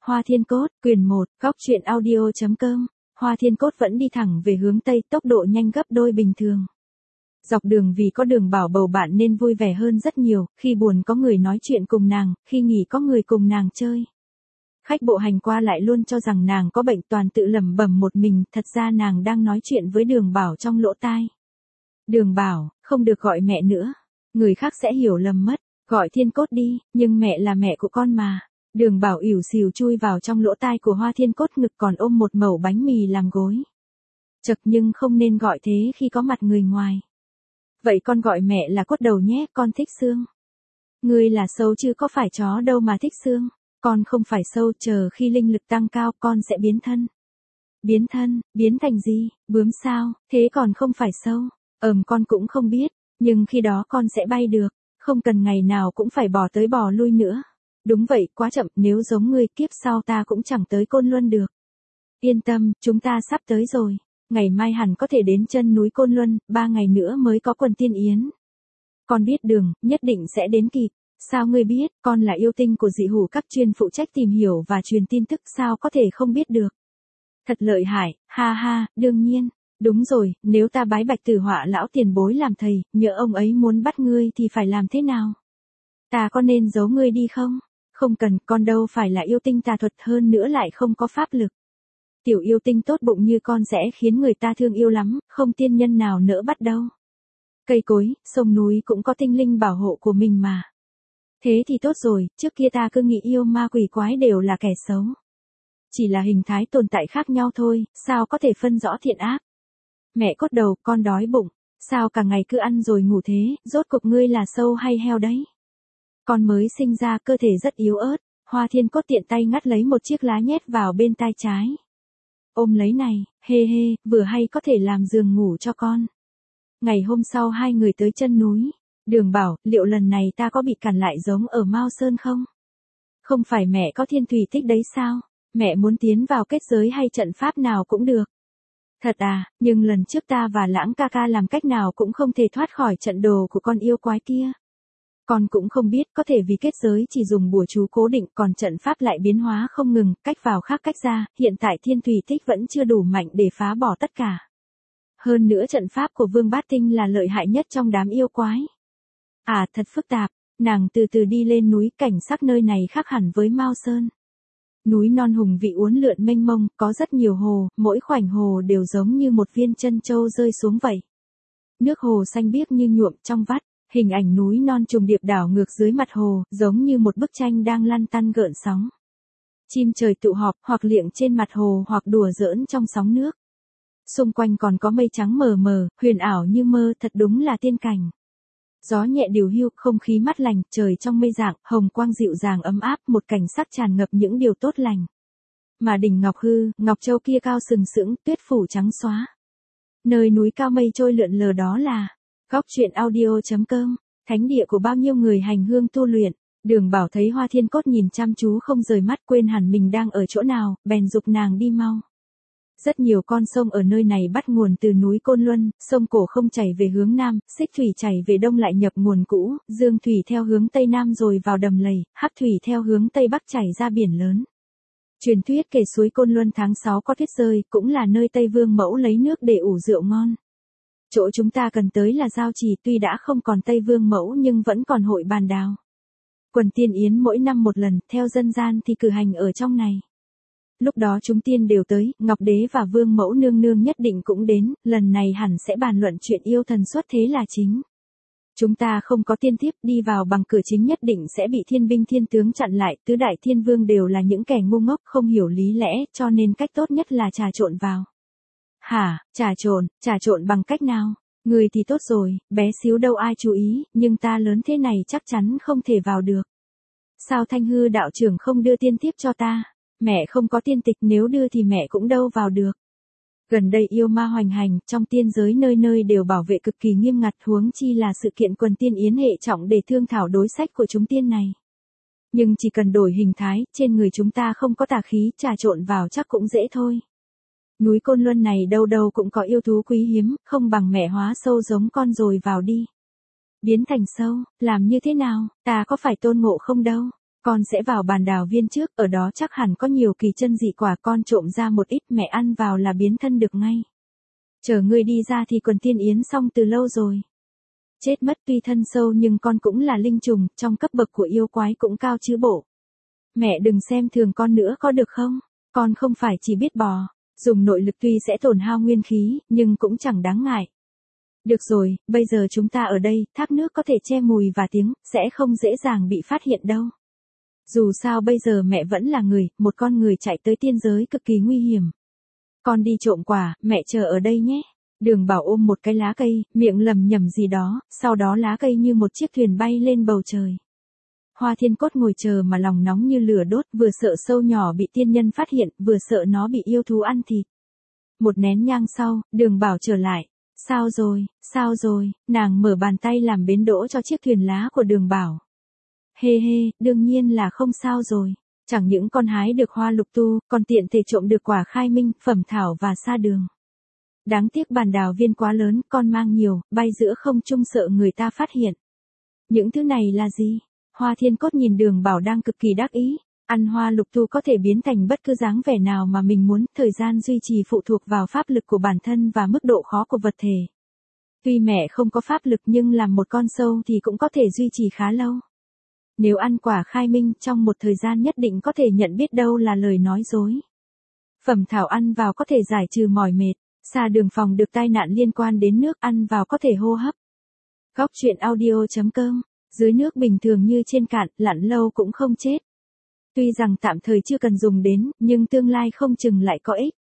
Hoa Thiên Cốt, quyển 1, góc truyện audio.com. Hoa Thiên Cốt vẫn đi thẳng về hướng Tây, tốc độ nhanh gấp đôi bình thường. Dọc đường vì có Đường Bảo bầu bạn nên vui vẻ hơn rất nhiều, khi buồn có người nói chuyện cùng nàng, khi nghỉ có người cùng nàng chơi. Khách bộ hành qua lại luôn cho rằng nàng có bệnh, toàn tự lẩm bẩm một mình, thật ra nàng đang nói chuyện với Đường Bảo trong lỗ tai. Đường Bảo, không được gọi mẹ nữa, người khác sẽ hiểu lầm mất, gọi Thiên Cốt đi, nhưng mẹ là mẹ của con mà. Đường Bảo ỉu xìu chui vào trong lỗ tai của Hoa Thiên Cốt, ngực còn ôm một mẩu bánh mì làm gối. Chật, nhưng không nên gọi thế khi có mặt người ngoài. Vậy con gọi mẹ là Cốt đầu nhé, con thích xương. Ngươi là sâu chứ có phải chó đâu mà thích xương. Con không phải sâu, chờ khi linh lực tăng cao con sẽ biến thân. Biến thân, biến thành gì, bướm sao, thế còn không phải sâu. Con cũng không biết, nhưng khi đó con sẽ bay được, không cần ngày nào cũng phải bò tới bò lui nữa. Đúng vậy, quá chậm, nếu giống ngươi kiếp sau ta cũng chẳng tới Côn Luân được. Yên tâm, chúng ta sắp tới rồi. Ngày mai hẳn có thể đến chân núi Côn Luân, 3 ngày nữa mới có quần tiên yến. Con biết đường, nhất định sẽ đến kịp. Sao ngươi biết, con là yêu tinh của dị hủ các chuyên phụ trách tìm hiểu và truyền tin tức, sao có thể không biết được. Thật lợi hại, ha ha, đương nhiên. Đúng rồi, nếu ta bái Bạch Tử Họa lão tiền bối làm thầy, nhỡ ông ấy muốn bắt ngươi thì phải làm thế nào? Ta có nên giấu ngươi đi không? Không cần, con đâu phải là yêu tinh tà thuật, hơn nữa lại không có pháp lực. Tiểu yêu tinh tốt bụng như con sẽ khiến người ta thương yêu lắm, không tiên nhân nào nỡ bắt đâu. Cây cối, sông núi cũng có tinh linh bảo hộ của mình mà. Thế thì tốt rồi, trước kia ta cứ nghĩ yêu ma quỷ quái đều là kẻ xấu. Chỉ là hình thái tồn tại khác nhau thôi, sao có thể phân rõ thiện ác. Mẹ Cốt đầu, con đói bụng, sao cả ngày cứ ăn rồi ngủ thế, rốt cuộc ngươi là sâu hay heo đấy? Con mới sinh ra cơ thể rất yếu ớt, Hoa Thiên Cốt tiện tay ngắt lấy một chiếc lá nhét vào bên tai trái. Ôm lấy này, hê hê, vừa hay có thể làm giường ngủ cho con. Ngày hôm sau hai người tới chân núi. Đường Bảo, liệu lần này ta có bị cản lại giống ở Mao Sơn không? Không phải mẹ có thiên thủy tích đấy sao? Mẹ muốn tiến vào kết giới hay trận pháp nào cũng được. Thật à, nhưng lần trước ta và Lãng ca ca làm cách nào cũng không thể thoát khỏi trận đồ của con yêu quái kia. Con cũng không biết, có thể vì kết giới chỉ dùng bùa chú cố định, còn trận pháp lại biến hóa không ngừng, cách vào khác cách ra, hiện tại thiên thủy tích vẫn chưa đủ mạnh để phá bỏ tất cả. Hơn nữa trận pháp của Vương Bát Tinh là lợi hại nhất trong đám yêu quái. À, thật phức tạp, nàng từ từ đi lên núi, cảnh sắc nơi này khác hẳn với Mao Sơn. Núi non hùng vĩ uốn lượn mênh mông, có rất nhiều hồ, mỗi khoảnh hồ đều giống như một viên chân châu rơi xuống vậy. Nước hồ xanh biếc như nhuộm trong vắt, hình ảnh núi non trùng điệp đảo ngược dưới mặt hồ, giống như một bức tranh đang lăn tăn gợn sóng. Chim trời tụ họp, hoặc liệng trên mặt hồ hoặc đùa giỡn trong sóng nước. Xung quanh còn có mây trắng mờ mờ, huyền ảo như mơ, thật đúng là tiên cảnh. Gió nhẹ điều hiu, không khí mát lành, trời trong mây dạng, hồng quang dịu dàng ấm áp, một cảnh sắc tràn ngập những điều tốt lành. Mà đỉnh Ngọc Hư, Ngọc Châu kia cao sừng sững, tuyết phủ trắng xóa. Nơi núi cao mây trôi lượn lờ đó là góc truyện audio.com, thánh địa của bao nhiêu người hành hương tu luyện. Đường Bảo thấy Hoa Thiên Cốt nhìn chăm chú không rời mắt, quên hẳn mình đang ở chỗ nào, bèn giục nàng đi mau. Rất nhiều con sông ở nơi này bắt nguồn từ núi Côn Luân, sông Cổ không chảy về hướng Nam, Xích Thủy chảy về Đông lại nhập nguồn cũ, Dương Thủy theo hướng Tây Nam rồi vào đầm lầy, Hắc Thủy theo hướng Tây Bắc chảy ra biển lớn. Truyền thuyết kể suối Côn Luân tháng 6 có tuyết rơi, cũng là nơi Tây Vương Mẫu lấy nước để ủ rượu ngon. Chỗ chúng ta cần tới là Giao Trì, tuy đã không còn Tây Vương Mẫu nhưng vẫn còn hội bàn đào. Quần tiên yến mỗi năm một lần, theo dân gian thì cử hành ở trong này. Lúc đó chúng tiên đều tới, Ngọc Đế và Vương Mẫu nương nương nhất định cũng đến, lần này hẳn sẽ bàn luận chuyện yêu thần xuất thế là chính. Chúng ta không có tiên tiếp, đi vào bằng cửa chính nhất định sẽ bị thiên binh thiên tướng chặn lại, tứ đại thiên vương đều là những kẻ ngu ngốc không hiểu lý lẽ, cho nên cách tốt nhất là trà trộn vào. Hả, trà trộn bằng cách nào? Người thì tốt rồi, bé xíu đâu ai chú ý, nhưng ta lớn thế này chắc chắn không thể vào được. Sao Thanh Hư đạo trưởng không đưa tiên tiếp cho ta? Mẹ không có tiên tịch, nếu đưa thì mẹ cũng đâu vào được. Gần đây yêu ma hoành hành, trong tiên giới nơi nơi đều bảo vệ cực kỳ nghiêm ngặt, huống chi là sự kiện quần tiên yến hệ trọng để thương thảo đối sách của chúng tiên này. Nhưng chỉ cần đổi hình thái, trên người chúng ta không có tà khí, trà trộn vào chắc cũng dễ thôi. Núi Côn Luân này đâu đâu cũng có yêu thú quý hiếm, không bằng mẹ hóa sâu giống con rồi vào đi. Biến thành sâu, làm như thế nào, ta có phải Tôn Ngộ Không đâu. Con sẽ vào bàn đào viên trước, ở đó chắc hẳn có nhiều kỳ chân dị quả, con trộm ra một ít mẹ ăn vào là biến thân được ngay. Chờ ngươi đi ra thì quần tiên yến xong từ lâu rồi. Chết mất, tuy thân sâu nhưng con cũng là linh trùng, trong cấp bậc của yêu quái cũng cao chứ bộ. Mẹ đừng xem thường con nữa có được không? Con không phải chỉ biết bò, dùng nội lực tuy sẽ tổn hao nguyên khí, nhưng cũng chẳng đáng ngại. Được rồi, bây giờ chúng ta ở đây, thác nước có thể che mùi và tiếng, sẽ không dễ dàng bị phát hiện đâu. Dù sao bây giờ mẹ vẫn là người, một con người chạy tới tiên giới cực kỳ nguy hiểm. Con đi trộm quả, mẹ chờ ở đây nhé. Đường Bảo ôm một cái lá cây, miệng lầm nhầm gì đó, sau đó lá cây như một chiếc thuyền bay lên bầu trời. Hoa Thiên Cốt ngồi chờ mà lòng nóng như lửa đốt, vừa sợ sâu nhỏ bị tiên nhân phát hiện, vừa sợ nó bị yêu thú ăn thịt. Một nén nhang sau, Đường Bảo trở lại. Sao rồi, nàng mở bàn tay làm bến đỗ cho chiếc thuyền lá của Đường Bảo. Hê, đương nhiên là không sao rồi. Chẳng những con hái được hoa lục tu, còn tiện thể trộm được quả khai minh, phẩm thảo và sa đường. Đáng tiếc bàn đào viên quá lớn, con mang nhiều, bay giữa không trung sợ người ta phát hiện. Những thứ này là gì? Hoa Thiên Cốt nhìn Đường Bảo đang cực kỳ đắc ý. Ăn hoa lục tu có thể biến thành bất cứ dáng vẻ nào mà mình muốn, thời gian duy trì phụ thuộc vào pháp lực của bản thân và mức độ khó của vật thể. Tuy mẹ không có pháp lực nhưng làm một con sâu thì cũng có thể duy trì khá lâu. Nếu ăn quả khai minh trong một thời gian nhất định có thể nhận biết đâu là lời nói dối. Phẩm thảo ăn vào có thể giải trừ mỏi mệt, sa đường phòng được tai nạn liên quan đến nước ăn vào có thể hô hấp. Góc truyện audio.com, dưới nước bình thường như trên cạn, lặn lâu cũng không chết. Tuy rằng tạm thời chưa cần dùng đến, nhưng tương lai không chừng lại có ích.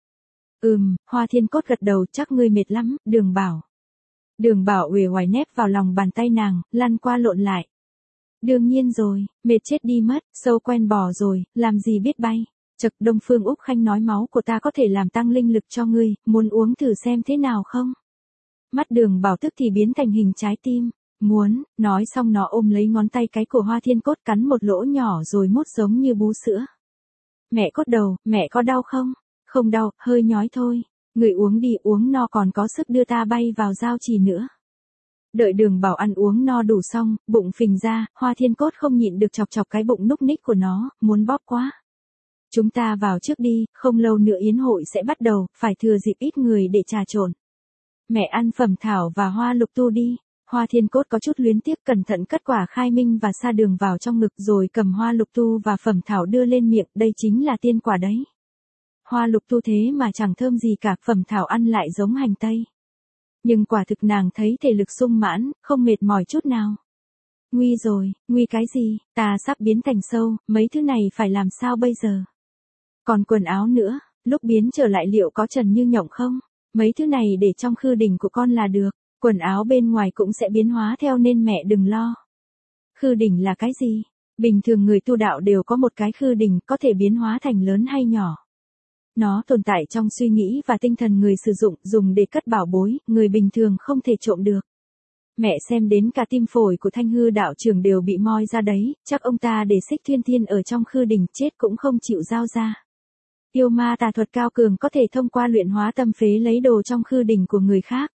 Hoa Thiên Cốt gật đầu, chắc ngươi mệt lắm, Đường Bảo. Đường Bảo uể oải nép vào lòng bàn tay nàng, lăn qua lộn lại. Đương nhiên rồi, mệt chết đi mất, sâu quen bò rồi, làm gì biết bay. Chật, Đông Phương Úc Khanh nói máu của ta có thể làm tăng linh lực cho ngươi, muốn uống thử xem thế nào không? Mắt Đường Bảo tức thì biến thành hình trái tim. Muốn, nói xong nó ôm lấy ngón tay cái của Hoa Thiên Cốt cắn một lỗ nhỏ rồi mút giống như bú sữa. Mẹ Cốt đầu, mẹ có đau không? Không đau, hơi nhói thôi. Người uống đi, uống no còn có sức đưa ta bay vào giao trì nữa. Đợi Đường Bảo ăn uống no đủ xong, bụng phình ra, Hoa Thiên Cốt không nhịn được chọc chọc cái bụng núc ních của nó, muốn bóp quá. Chúng ta vào trước đi, không lâu nữa yến hội sẽ bắt đầu, phải thừa dịp ít người để trà trộn. Mẹ ăn phẩm thảo và hoa lục tu đi. Hoa Thiên Cốt có chút luyến tiếc cẩn thận cất quả khai minh và sa đường vào trong ngực rồi cầm hoa lục tu và phẩm thảo đưa lên miệng, đây chính là tiên quả đấy. Hoa lục tu thế mà chẳng thơm gì cả, phẩm thảo ăn lại giống hành tây. Nhưng quả thực nàng thấy thể lực sung mãn, không mệt mỏi chút nào. Nguy rồi, nguy cái gì, ta sắp biến thành sâu, mấy thứ này phải làm sao bây giờ? Còn quần áo nữa, lúc biến trở lại liệu có trần như nhộng không? Mấy thứ này để trong khư đỉnh của con là được. Quần áo bên ngoài cũng sẽ biến hóa theo nên mẹ đừng lo. Khư đỉnh là cái gì? Bình thường người tu đạo đều có một cái khư đỉnh có thể biến hóa thành lớn hay nhỏ. Nó tồn tại trong suy nghĩ và tinh thần người sử dụng, dùng để cất bảo bối, người bình thường không thể trộm được. Mẹ xem đến cả tim phổi của Thanh Hư đạo trưởng đều bị moi ra đấy, chắc ông ta để Xích Thuyên Thiên ở trong khư đỉnh chết cũng không chịu giao ra. Yêu ma tà thuật cao cường có thể thông qua luyện hóa tâm phế lấy đồ trong khư đỉnh của người khác.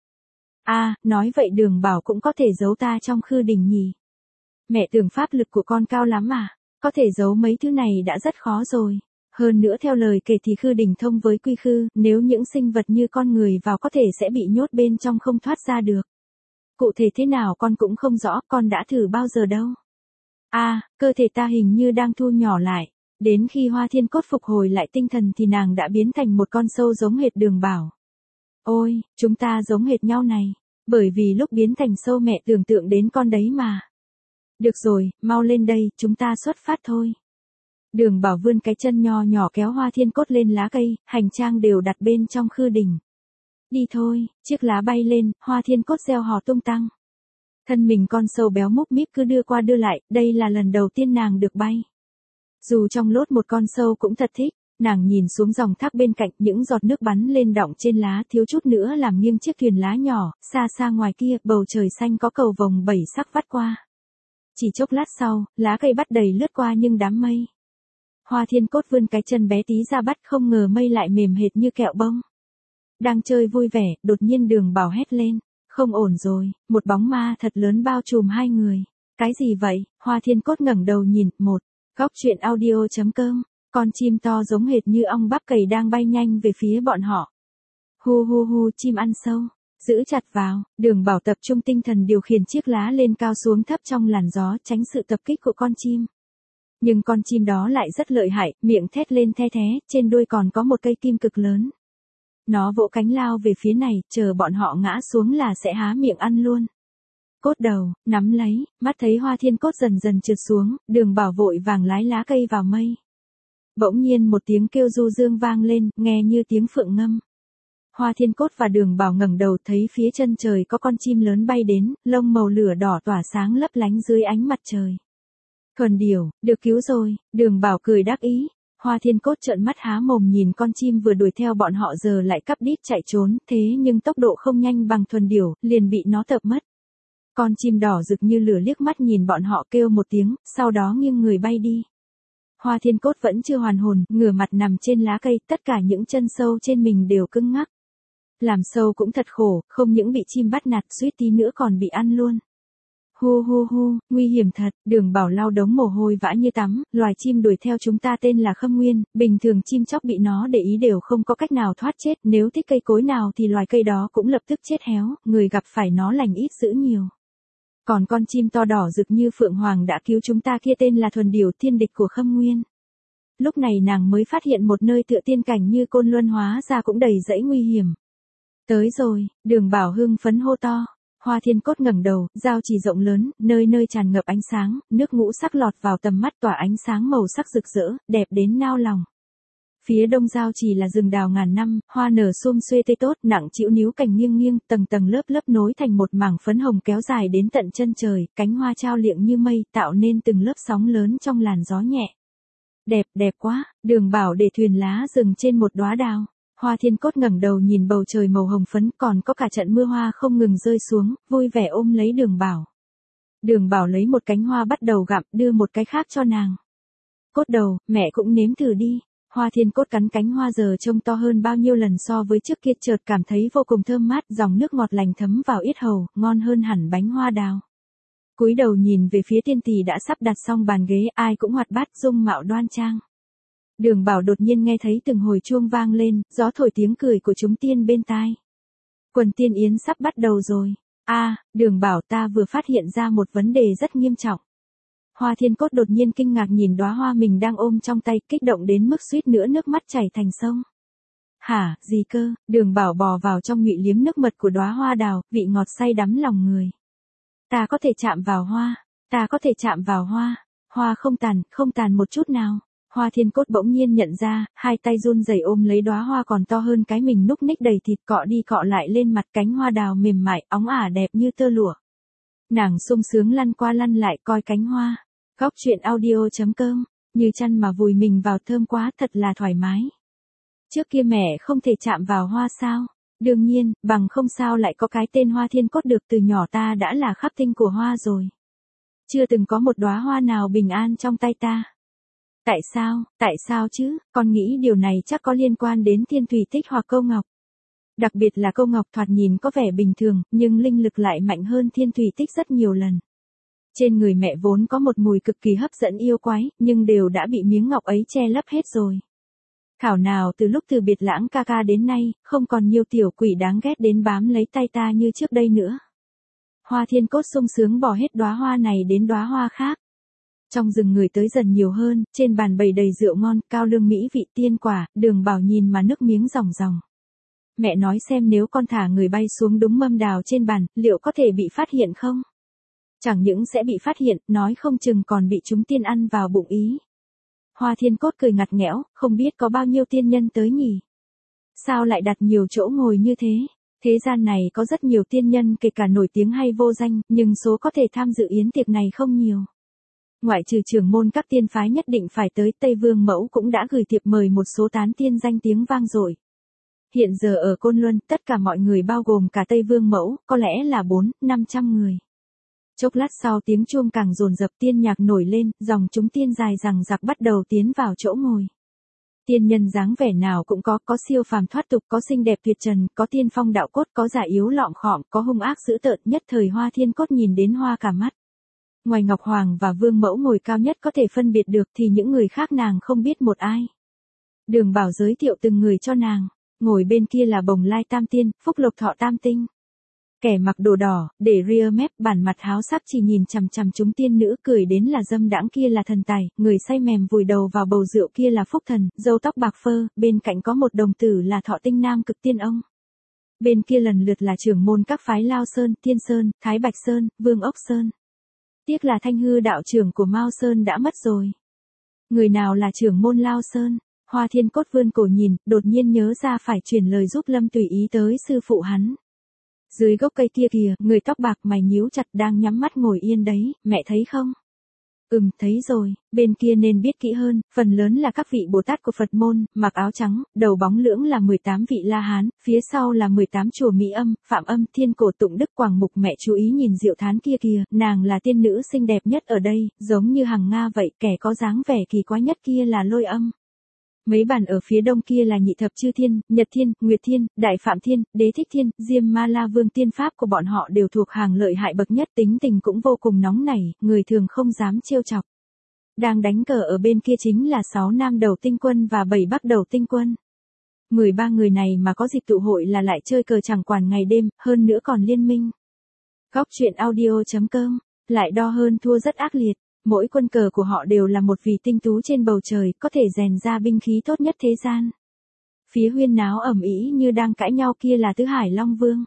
Nói vậy Đường Bảo cũng có thể giấu ta trong khư đỉnh nhỉ? Mẹ tưởng pháp lực của con cao lắm à? Có thể giấu mấy thứ này đã rất khó rồi. Hơn nữa theo lời kể thì khư đỉnh thông với quy khư, nếu những sinh vật như con người vào có thể sẽ bị nhốt bên trong không thoát ra được. Cụ thể thế nào con cũng không rõ, con đã thử bao giờ đâu. Cơ thể ta hình như đang thu nhỏ lại. Đến khi Hoa Thiên Cốt phục hồi lại tinh thần thì nàng đã biến thành một con sâu giống hệt Đường Bảo. Ôi, chúng ta giống hệt nhau này. Bởi vì lúc biến thành sâu mẹ tưởng tượng đến con đấy mà. Được rồi, mau lên đây, chúng ta xuất phát thôi. Đường Bảo vươn cái chân nho nhỏ kéo Hoa Thiên Cốt lên lá cây, hành trang đều đặt bên trong khư đỉnh. Đi thôi, chiếc lá bay lên, Hoa Thiên Cốt reo hò tung tăng. Thân mình con sâu béo múp míp cứ đưa qua đưa lại, đây là lần đầu tiên nàng được bay. Dù trong lốt một con sâu cũng thật thích, nàng nhìn xuống dòng thác bên cạnh, những giọt nước bắn lên đọng trên lá thiếu chút nữa làm nghiêng chiếc thuyền lá nhỏ, xa xa ngoài kia, bầu trời xanh có cầu vồng 7 sắc vắt qua. Chỉ chốc lát sau, lá cây bắt đầy lướt qua nhưng đám mây. Hoa Thiên Cốt vươn cái chân bé tí ra bắt, không ngờ mây lại mềm hệt như kẹo bông. Đang chơi vui vẻ, đột nhiên Đường Bảo hét lên, không ổn rồi, một bóng ma thật lớn bao trùm hai người. Cái gì vậy? Hoa Thiên Cốt ngẩng đầu nhìn, Góc truyện audio.com, con chim to giống hệt như ong bắp cày đang bay nhanh về phía bọn họ. Hu hu hu, chim ăn sâu, giữ chặt vào, Đường Bảo tập trung tinh thần điều khiển chiếc lá lên cao xuống thấp trong làn gió tránh sự tập kích của con chim. Nhưng con chim đó lại rất lợi hại, miệng thét lên the thé, trên đuôi còn có một cây kim cực lớn. Nó vỗ cánh lao về phía này, chờ bọn họ ngã xuống là sẽ há miệng ăn luôn. Cốt đầu, nắm lấy, mắt thấy Hoa Thiên Cốt dần dần trượt xuống, Đường Bảo vội vàng lái lá cây vào mây. Bỗng nhiên một tiếng kêu du dương vang lên, nghe như tiếng phượng ngâm. Hoa Thiên Cốt và Đường Bảo ngẩng đầu thấy phía chân trời có con chim lớn bay đến, lông màu lửa đỏ tỏa sáng lấp lánh dưới ánh mặt trời. Thuần điểu, được cứu rồi, Đường Bảo cười đắc ý. Hoa Thiên Cốt trợn mắt há mồm nhìn con chim vừa đuổi theo bọn họ giờ lại cắp đít chạy trốn, thế nhưng tốc độ không nhanh bằng thuần điểu, liền bị nó tập mất. Con chim đỏ rực như lửa liếc mắt nhìn bọn họ kêu một tiếng, sau đó nghiêng người bay đi. Hoa Thiên Cốt vẫn chưa hoàn hồn, ngửa mặt nằm trên lá cây, tất cả những chân sâu trên mình đều cứng ngắc. Làm sâu cũng thật khổ, không những bị chim bắt nạt, suýt tí nữa còn bị ăn luôn. Hu hu hu, nguy hiểm thật, Đường Bảo lau đống mồ hôi vã như tắm, loài chim đuổi theo chúng ta tên là Khâm Nguyên, bình thường chim chóc bị nó để ý đều không có cách nào thoát chết, nếu thích cây cối nào thì loài cây đó cũng lập tức chết héo, người gặp phải nó lành ít dữ nhiều. Còn con chim to đỏ rực như Phượng Hoàng đã cứu chúng ta kia tên là Thuần Điểu, thiên địch của Khâm Nguyên. Lúc này nàng mới phát hiện một nơi tựa tiên cảnh như Côn Luân hóa ra cũng đầy dẫy nguy hiểm. Tới rồi, Đường Bảo hưng phấn hô to. Hoa Thiên Cốt ngẩng đầu, giao chỉ rộng lớn, nơi nơi tràn ngập ánh sáng, nước ngũ sắc lọt vào tầm mắt tỏa ánh sáng màu sắc rực rỡ, đẹp đến nao lòng. Phía đông giao chỉ là rừng đào ngàn năm, hoa nở sum xuê tươi tốt, nặng trĩu níu cành nghiêng nghiêng, tầng tầng lớp lớp nối thành một mảng phấn hồng kéo dài đến tận chân trời, cánh hoa trao liệng như mây, tạo nên từng lớp sóng lớn trong làn gió nhẹ. Đẹp, đẹp quá, Đường Bảo để thuyền lá dừng trên một đóa đào. Hoa Thiên Cốt ngẩng đầu nhìn bầu trời màu hồng phấn, còn có cả trận mưa hoa không ngừng rơi xuống, vui vẻ ôm lấy Đường Bảo. Đường Bảo lấy một cánh hoa bắt đầu gặm, đưa một cái khác cho nàng. Cốt đầu, mẹ cũng nếm thử đi. Hoa Thiên Cốt cắn cánh hoa giờ trông to hơn bao nhiêu lần so với trước kia, chợt cảm thấy vô cùng thơm mát, dòng nước ngọt lành thấm vào yết hầu, ngon hơn hẳn bánh hoa đào. Cúi đầu nhìn về phía tiên tỷ đã sắp đặt xong bàn ghế, ai cũng hoạt bát, dung mạo đoan trang. Đường Bảo đột nhiên nghe thấy từng hồi chuông vang lên, gió thổi tiếng cười của chúng tiên bên tai. Quần tiên yến sắp bắt đầu rồi. Đường Bảo, ta vừa phát hiện ra một vấn đề rất nghiêm trọng. Hoa Thiên Cốt đột nhiên kinh ngạc nhìn đóa hoa mình đang ôm trong tay, kích động đến mức suýt nữa nước mắt chảy thành sông. Hả, gì cơ? Đường Bảo bò vào trong nhụy liếm nước mật của đóa hoa đào, vị ngọt say đắm lòng người. Ta có thể chạm vào hoa, ta có thể chạm vào hoa. Hoa không tàn một chút nào. Hoa Thiên Cốt bỗng nhiên nhận ra, hai tay run rẩy ôm lấy đóa hoa còn to hơn cái mình núc ních đầy thịt, cọ đi cọ lại lên mặt, cánh hoa đào mềm mại, óng ả đẹp như tơ lụa. Nàng sung sướng lăn qua lăn lại coi cánh hoa. Góc truyện audio.com, như chăn mà vùi mình vào, thơm quá, thật là thoải mái. Trước kia mẹ không thể chạm vào hoa sao? Đương nhiên, bằng không sao lại có cái tên Hoa Thiên Cốt được, từ nhỏ ta đã là khắp tinh của hoa rồi. Chưa từng có một đóa hoa nào bình an trong tay ta. Tại sao chứ, con nghĩ điều này chắc có liên quan đến thiên thủy tích hoặc câu ngọc. Đặc biệt là câu ngọc thoạt nhìn có vẻ bình thường, nhưng linh lực lại mạnh hơn thiên thủy tích rất nhiều lần. Trên người mẹ vốn có một mùi cực kỳ hấp dẫn yêu quái, nhưng đều đã bị miếng ngọc ấy che lấp hết rồi. Thảo nào từ lúc từ biệt Lãng ca ca đến nay, không còn nhiều tiểu quỷ đáng ghét đến bám lấy tay ta như trước đây nữa. Hoa Thiên Cốt sung sướng bỏ hết đóa hoa này đến đóa hoa khác. Trong rừng người tới dần nhiều hơn, trên bàn bày đầy rượu ngon, cao lương mỹ vị, tiên quả, Đường Bảo nhìn mà nước miếng ròng ròng. Mẹ nói xem nếu con thả người bay xuống đúng mâm đào trên bàn, liệu có thể bị phát hiện không? Chẳng những sẽ bị phát hiện, nói không chừng còn bị chúng tiên ăn vào bụng ý. Hoa Thiên Cốt cười ngặt nghẽo, không biết có bao nhiêu tiên nhân tới nhỉ? Sao lại đặt nhiều chỗ ngồi như thế? Thế gian này có rất nhiều tiên nhân, kể cả nổi tiếng hay vô danh, nhưng số có thể tham dự yến tiệc này không nhiều. Ngoại trừ trưởng môn các tiên phái nhất định phải tới, Tây Vương Mẫu cũng đã gửi thiệp mời một số tán tiên danh tiếng vang dội. Hiện giờ ở Côn Luân, tất cả mọi người bao gồm cả Tây Vương Mẫu, có lẽ là 400-500 người. Chốc lát sau tiếng chuông càng dồn dập, tiên nhạc nổi lên, dòng chúng tiên dài dằng dặc bắt đầu tiến vào chỗ ngồi. Tiên nhân dáng vẻ nào cũng có siêu phàm thoát tục, có xinh đẹp tuyệt trần, có tiên phong đạo cốt, có già yếu lọm khọm, có hung ác dữ tợn, nhất thời Hoa Thiên Cốt nhìn đến hoa cả mắt. Ngoài Ngọc Hoàng và Vương Mẫu ngồi cao nhất có thể phân biệt được thì những người khác nàng không biết một ai. Đường Bảo giới thiệu từng người cho nàng, ngồi bên kia là Bồng Lai Tam Tiên, Phúc Lộc Thọ Tam Tinh. Kẻ mặc đồ đỏ, để ria mép, bản mặt háo sắc chỉ nhìn chằm chằm chúng tiên nữ cười đến là dâm đãng kia là thần tài, người say mềm vùi đầu vào bầu rượu kia là Phúc Thần, râu tóc bạc phơ, bên cạnh có một đồng tử là Thọ Tinh Nam Cực Tiên Ông. Bên kia lần lượt là trưởng môn các phái Lao Sơn, Tiên Sơn, Thái Bạch Sơn, Vương Ốc Sơn. Tiếc là Thanh Hư đạo trưởng của Mao Sơn đã mất rồi. Người nào là trưởng môn Lao Sơn? Hoa Thiên Cốt vươn cổ nhìn, đột nhiên nhớ ra phải truyền lời giúp Lâm Tùy Ý tới sư phụ hắn. Dưới gốc cây kia kìa, người tóc bạc mày nhíu chặt đang nhắm mắt ngồi yên đấy, mẹ thấy không? Thấy rồi, bên kia nên biết kỹ hơn, phần lớn là các vị Bồ Tát của Phật môn, mặc áo trắng, đầu bóng lưỡng là 18 vị La Hán, phía sau là 18 chùa Mỹ Âm, Phạm Âm, Thiên Cổ Tụng Đức Quảng Mục. Mẹ chú ý nhìn Diệu Thán kia kìa, nàng là tiên nữ xinh đẹp nhất ở đây, giống như Hằng Nga vậy, kẻ có dáng vẻ kỳ quái nhất kia là Lôi Âm. Mấy bàn ở phía đông kia là Nhị Thập Chư Thiên, Nhật Thiên, Nguyệt Thiên, Đại Phạm Thiên, Đế Thích Thiên, Diêm Ma La Vương. Tiên pháp của bọn họ đều thuộc hàng lợi hại bậc nhất, tính tình cũng vô cùng nóng nảy, người thường không dám trêu chọc. Đang đánh cờ ở bên kia chính là 6 Nam Đầu Tinh Quân và 7 Bắc Đầu Tinh Quân. 13 người này mà có dịp tụ hội là lại chơi cờ chẳng quản ngày đêm, hơn nữa còn liên minh. Góc truyện audio.com, lại đo hơn thua rất ác liệt. Mỗi quân cờ của họ đều là một vì tinh tú trên bầu trời, có thể rèn ra binh khí tốt nhất thế gian. Phía huyên náo ầm ĩ như đang cãi nhau kia là Tứ Hải Long Vương.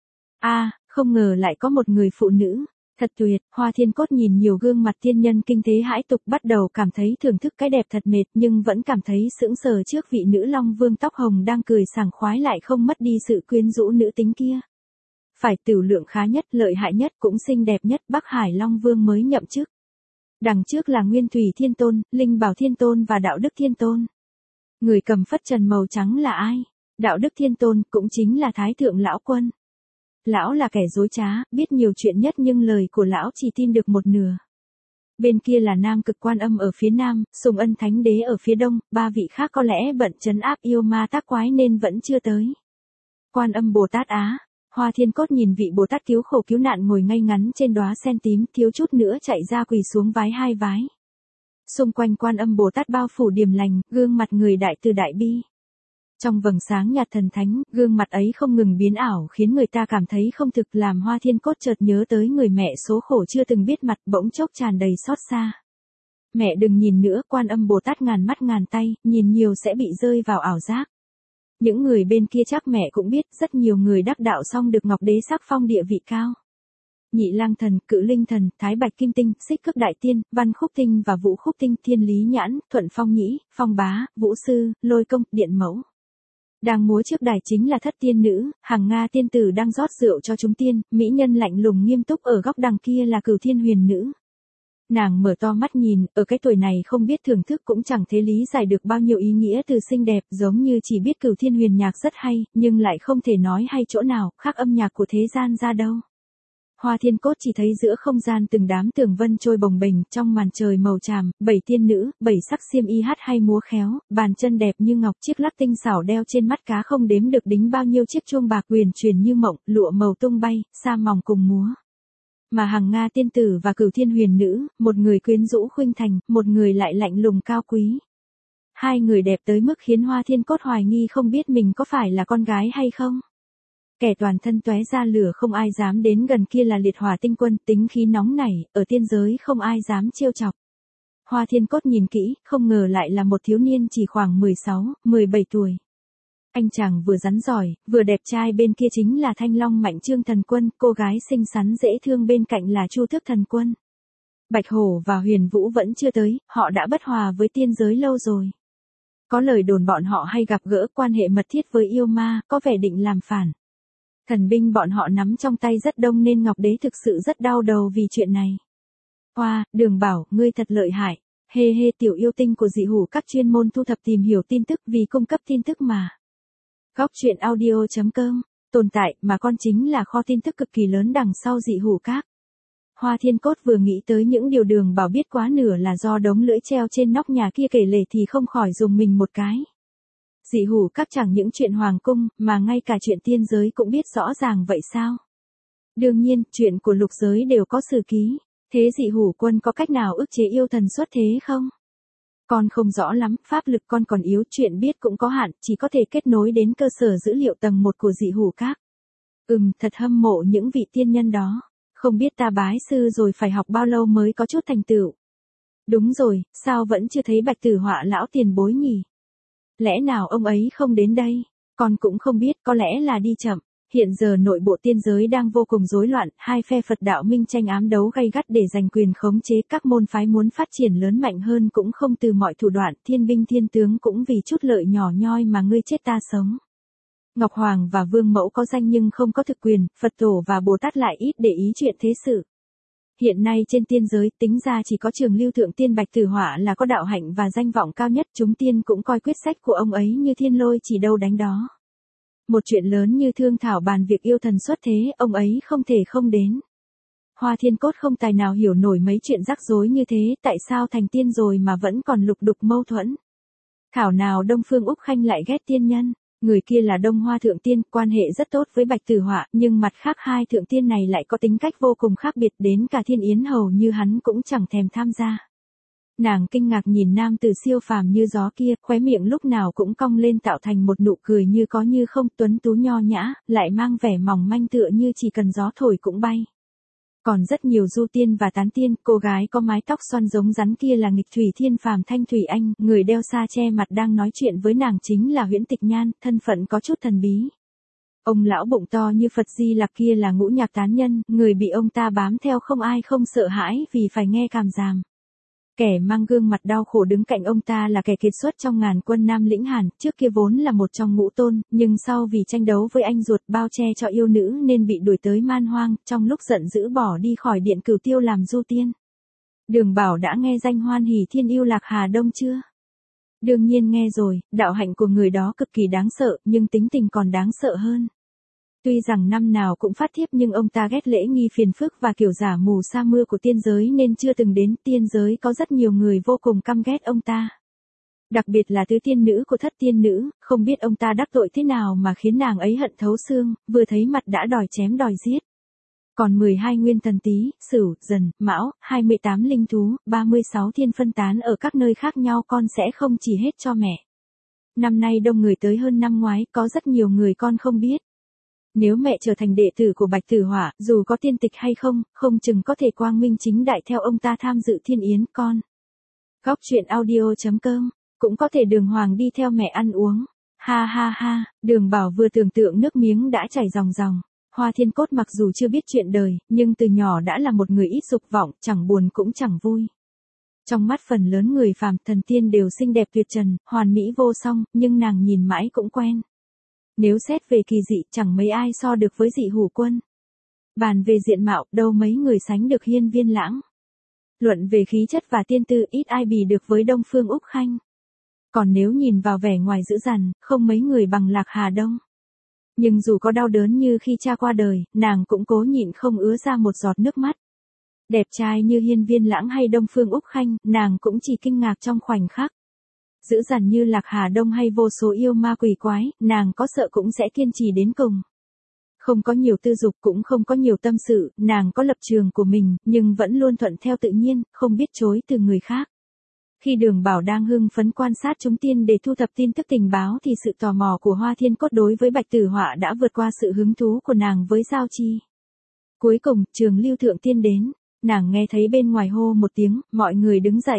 Không ngờ lại có một người phụ nữ. Thật tuyệt. Hoa Thiên Cốt nhìn nhiều gương mặt tiên nhân kinh thế hãi tục, bắt đầu cảm thấy thưởng thức cái đẹp thật mệt, nhưng vẫn cảm thấy sững sờ trước vị nữ Long Vương tóc hồng đang cười sảng khoái lại không mất đi sự quyến rũ nữ tính kia. Phải tửu lượng khá nhất, lợi hại nhất, cũng xinh đẹp nhất, Bắc Hải Long Vương mới nhậm chức. Đằng trước là Nguyên Thủy Thiên Tôn, Linh Bảo Thiên Tôn và Đạo Đức Thiên Tôn. Người cầm phất trần màu trắng là ai? Đạo Đức Thiên Tôn cũng chính là Thái Thượng Lão Quân. Lão là kẻ dối trá, biết nhiều chuyện nhất nhưng lời của lão chỉ tin được một nửa. Bên kia là Nam Cực Quan Âm ở phía nam, Sùng Ân Thánh Đế ở phía đông, 3 vị khác có lẽ bận trấn áp yêu ma tác quái nên vẫn chưa tới. Quan Âm Bồ Tát Á. Hoa Thiên Cốt nhìn vị Bồ Tát cứu khổ cứu nạn ngồi ngay ngắn trên đóa sen tím, thiếu chút nữa chạy ra quỳ xuống vái 2 vái. Xung quanh Quan Âm Bồ Tát bao phủ điềm lành, gương mặt người đại từ đại bi. Trong vầng sáng nhạt thần thánh, gương mặt ấy không ngừng biến ảo khiến người ta cảm thấy không thực, làm Hoa Thiên Cốt chợt nhớ tới người mẹ số khổ chưa từng biết mặt, bỗng chốc tràn đầy xót xa. Mẹ đừng nhìn nữa, Quan Âm Bồ Tát ngàn mắt ngàn tay, nhìn nhiều sẽ bị rơi vào ảo giác. Những người bên kia chắc mẹ cũng biết, rất nhiều người đắc đạo xong được Ngọc Đế sắc phong địa vị cao. Nhị Lang Thần, Cự Linh Thần, Thái Bạch Kim Tinh, Xích Cước Đại Tiên, Văn Khúc Tinh và Vũ Khúc Tinh, Thiên Lý Nhãn, Thuận Phong Nhĩ, Phong Bá, Vũ Sư, Lôi Công, Điện Mẫu. Đang múa trước đài chính là Thất Tiên Nữ, Hằng Nga tiên tử đang rót rượu cho chúng tiên, mỹ nhân lạnh lùng nghiêm túc ở góc đằng kia là Cửu Thiên Huyền Nữ. Nàng mở to mắt nhìn, ở cái tuổi này không biết thưởng thức cũng chẳng thế lý giải được bao nhiêu ý nghĩa từ xinh đẹp, giống như chỉ biết Cửu Thiên Huyền nhạc rất hay, nhưng lại không thể nói hay chỗ nào khác âm nhạc của thế gian ra đâu. Hoa Thiên Cốt chỉ thấy giữa không gian từng đám tường vân trôi bồng bềnh, trong màn trời màu tràm, 7 tiên nữ, 7 sắc xiêm y hát hay múa khéo, bàn chân đẹp như ngọc, chiếc lắc tinh xảo đeo trên mắt cá không đếm được đính bao nhiêu chiếc chuông bạc huyền truyền như mộng, lụa màu tung bay, sa mỏng cùng múa. Mà Hằng Nga tiên tử và Cửu Thiên Huyền Nữ, một người quyến rũ khuynh thành, một người lại lạnh lùng cao quý. Hai người đẹp tới mức khiến Hoa Thiên Cốt hoài nghi không biết mình có phải là con gái hay không. Kẻ toàn thân tóe ra lửa không ai dám đến gần kia là Liệt Hỏa Tinh Quân, tính khí nóng nảy, ở tiên giới không ai dám trêu chọc. Hoa Thiên Cốt nhìn kỹ, không ngờ lại là một thiếu niên chỉ khoảng 16, 17 tuổi. Anh chàng vừa rắn giỏi, vừa đẹp trai, bên kia chính là Thanh Long Mạnh Trương Thần Quân, cô gái xinh xắn dễ thương bên cạnh là Chu Tước Thần Quân. Bạch Hổ và Huyền Vũ vẫn chưa tới, họ đã bất hòa với tiên giới lâu rồi. Có lời đồn bọn họ hay gặp gỡ, quan hệ mật thiết với yêu ma, có vẻ định làm phản. Thần binh bọn họ nắm trong tay rất đông nên Ngọc Đế thực sự rất đau đầu vì chuyện này. Đường Bảo, ngươi thật lợi hại. Hê hê, tiểu yêu tinh của dị hủ các chuyên môn thu thập tìm hiểu tin tức vì cung cấp tin tức mà. Góc truyện audio.com, tồn tại mà con chính là kho tin tức cực kỳ lớn đằng sau dị hủ các. Hoa Thiên Cốt vừa nghĩ tới những điều Đường Bảo biết quá nửa là do đống lưỡi treo trên nóc nhà kia kể lể thì không khỏi dùng mình một cái. Dị hủ các chẳng những chuyện hoàng cung, mà ngay cả chuyện tiên giới cũng biết rõ ràng vậy sao? Đương nhiên, chuyện của lục giới đều có sử ký. Thế dị hủ quân có cách nào ức chế yêu thần xuất thế không? Con không rõ lắm, pháp lực con còn yếu, chuyện biết cũng có hạn, chỉ có thể kết nối đến cơ sở dữ liệu tầng 1 của dị hủ các. Thật hâm mộ những vị tiên nhân đó. Không biết ta bái sư rồi phải học bao lâu mới có chút thành tựu. Đúng rồi, sao vẫn chưa thấy Bạch Tử Họa lão tiền bối nhỉ? Lẽ nào ông ấy không đến đây? Con cũng không biết, có lẽ là đi chậm. Hiện giờ nội bộ tiên giới đang vô cùng rối loạn, hai phe Phật đạo minh tranh ám đấu gay gắt để giành quyền khống chế, các môn phái muốn phát triển lớn mạnh hơn cũng không từ mọi thủ đoạn, thiên binh thiên tướng cũng vì chút lợi nhỏ nhoi mà ngươi chết ta sống. Ngọc Hoàng và Vương Mẫu có danh nhưng không có thực quyền, Phật Tổ và Bồ Tát lại ít để ý chuyện thế sự. Hiện nay trên tiên giới tính ra chỉ có Trường Lưu Thượng Tiên Bạch Tử Họa là có đạo hạnh và danh vọng cao nhất, chúng tiên cũng coi quyết sách của ông ấy như thiên lôi chỉ đâu đánh đó. Một chuyện lớn như thương thảo bàn việc yêu thần xuất thế, ông ấy không thể không đến. Hoa Thiên Cốt không tài nào hiểu nổi mấy chuyện rắc rối như thế, tại sao thành tiên rồi mà vẫn còn lục đục mâu thuẫn. Thảo nào Đông Phương Úc Khanh lại ghét tiên nhân, người kia là Đông Hoa Thượng Tiên, quan hệ rất tốt với Bạch Tử Họa, nhưng mặt khác hai Thượng Tiên này lại có tính cách vô cùng khác biệt, đến cả Thiên Yến hầu như hắn cũng chẳng thèm tham gia. Nàng kinh ngạc nhìn nam tử siêu phàm như gió kia, khóe miệng lúc nào cũng cong lên tạo thành một nụ cười như có như không, tuấn tú nho nhã, lại mang vẻ mỏng manh tựa như chỉ cần gió thổi cũng bay. Còn rất nhiều du tiên và tán tiên, cô gái có mái tóc xoăn giống rắn kia là nghịch thủy thiên phàm Thanh Thủy Anh, người đeo sa che mặt đang nói chuyện với nàng chính là Huyễn Tịch Nhan, thân phận có chút thần bí. Ông lão bụng to như Phật Di Lặc kia là Ngũ Nhạc Tán Nhân, người bị ông ta bám theo không ai không sợ hãi vì phải nghe cảm giảm. Kẻ mang gương mặt đau khổ đứng cạnh ông ta là kẻ kiệt xuất trong ngàn quân Nam Lĩnh Hàn, trước kia vốn là một trong ngũ tôn, nhưng sau vì tranh đấu với anh ruột bao che cho yêu nữ nên bị đuổi tới man hoang, trong lúc giận dữ bỏ đi khỏi điện Cửu Tiêu làm du tiên. Đường Bảo đã nghe danh Hoan Hỷ Thiên Yêu Lạc Hà Đông chưa? Đương nhiên nghe rồi, đạo hạnh của người đó cực kỳ đáng sợ, nhưng tính tình còn đáng sợ hơn. Tuy rằng năm nào cũng phát thiếp nhưng ông ta ghét lễ nghi phiền phức và kiểu giả mù sa mưa của tiên giới nên chưa từng đến, tiên giới có rất nhiều người vô cùng căm ghét ông ta. Đặc biệt là tứ tiên nữ của Thất Tiên Nữ, không biết ông ta đắc tội thế nào mà khiến nàng ấy hận thấu xương, vừa thấy mặt đã đòi chém đòi giết. Còn 12 nguyên thần Tý, Sửu, Dần, Mão, 28 linh thú, 36 thiên phân tán ở các nơi khác nhau con sẽ không chỉ hết cho mẹ. Năm nay đông người tới hơn năm ngoái, có rất nhiều người con không biết. Nếu mẹ trở thành đệ tử của Bạch Tử Họa, dù có tiên tịch hay không, không chừng có thể quang minh chính đại theo ông ta tham dự thiên yến con. Góc truyện audio.com, cũng có thể Đường Hoàng đi theo mẹ ăn uống. Ha ha ha, Đường Bảo vừa tưởng tượng nước miếng đã chảy ròng ròng. Hoa Thiên Cốt mặc dù chưa biết chuyện đời, nhưng từ nhỏ đã là một người ít dục vọng, chẳng buồn cũng chẳng vui. Trong mắt phần lớn người phàm, thần tiên đều xinh đẹp tuyệt trần, hoàn mỹ vô song, nhưng nàng nhìn mãi cũng quen. Nếu xét về kỳ dị, chẳng mấy ai so được với dị hủ quân. Bàn về diện mạo, đâu mấy người sánh được Hiên Viên Lãng. Luận về khí chất và tiên tư, ít ai bì được với Đông Phương Úc Khanh. Còn nếu nhìn vào vẻ ngoài dữ dằn, không mấy người bằng Lạc Hà Đông. Nhưng dù có đau đớn như khi cha qua đời, nàng cũng cố nhịn không ứa ra một giọt nước mắt. Đẹp trai như Hiên Viên Lãng hay Đông Phương Úc Khanh, nàng cũng chỉ kinh ngạc trong khoảnh khắc. Dữ dằn như Lạc Hà Đông hay vô số yêu ma quỷ quái, nàng có sợ cũng sẽ kiên trì đến cùng. Không có nhiều tư dục cũng không có nhiều tâm sự, nàng có lập trường của mình, nhưng vẫn luôn thuận theo tự nhiên, không biết chối từ người khác. Khi Đường Bảo đang hưng phấn quan sát chúng tiên để thu thập tin tức tình báo thì sự tò mò của Hoa Thiên Cốt đối với Bạch Tử Họa đã vượt qua sự hứng thú của nàng với Giao Chi. Cuối cùng, Trường Lưu Thượng Tiên đến, nàng nghe thấy bên ngoài hô một tiếng, mọi người đứng dậy.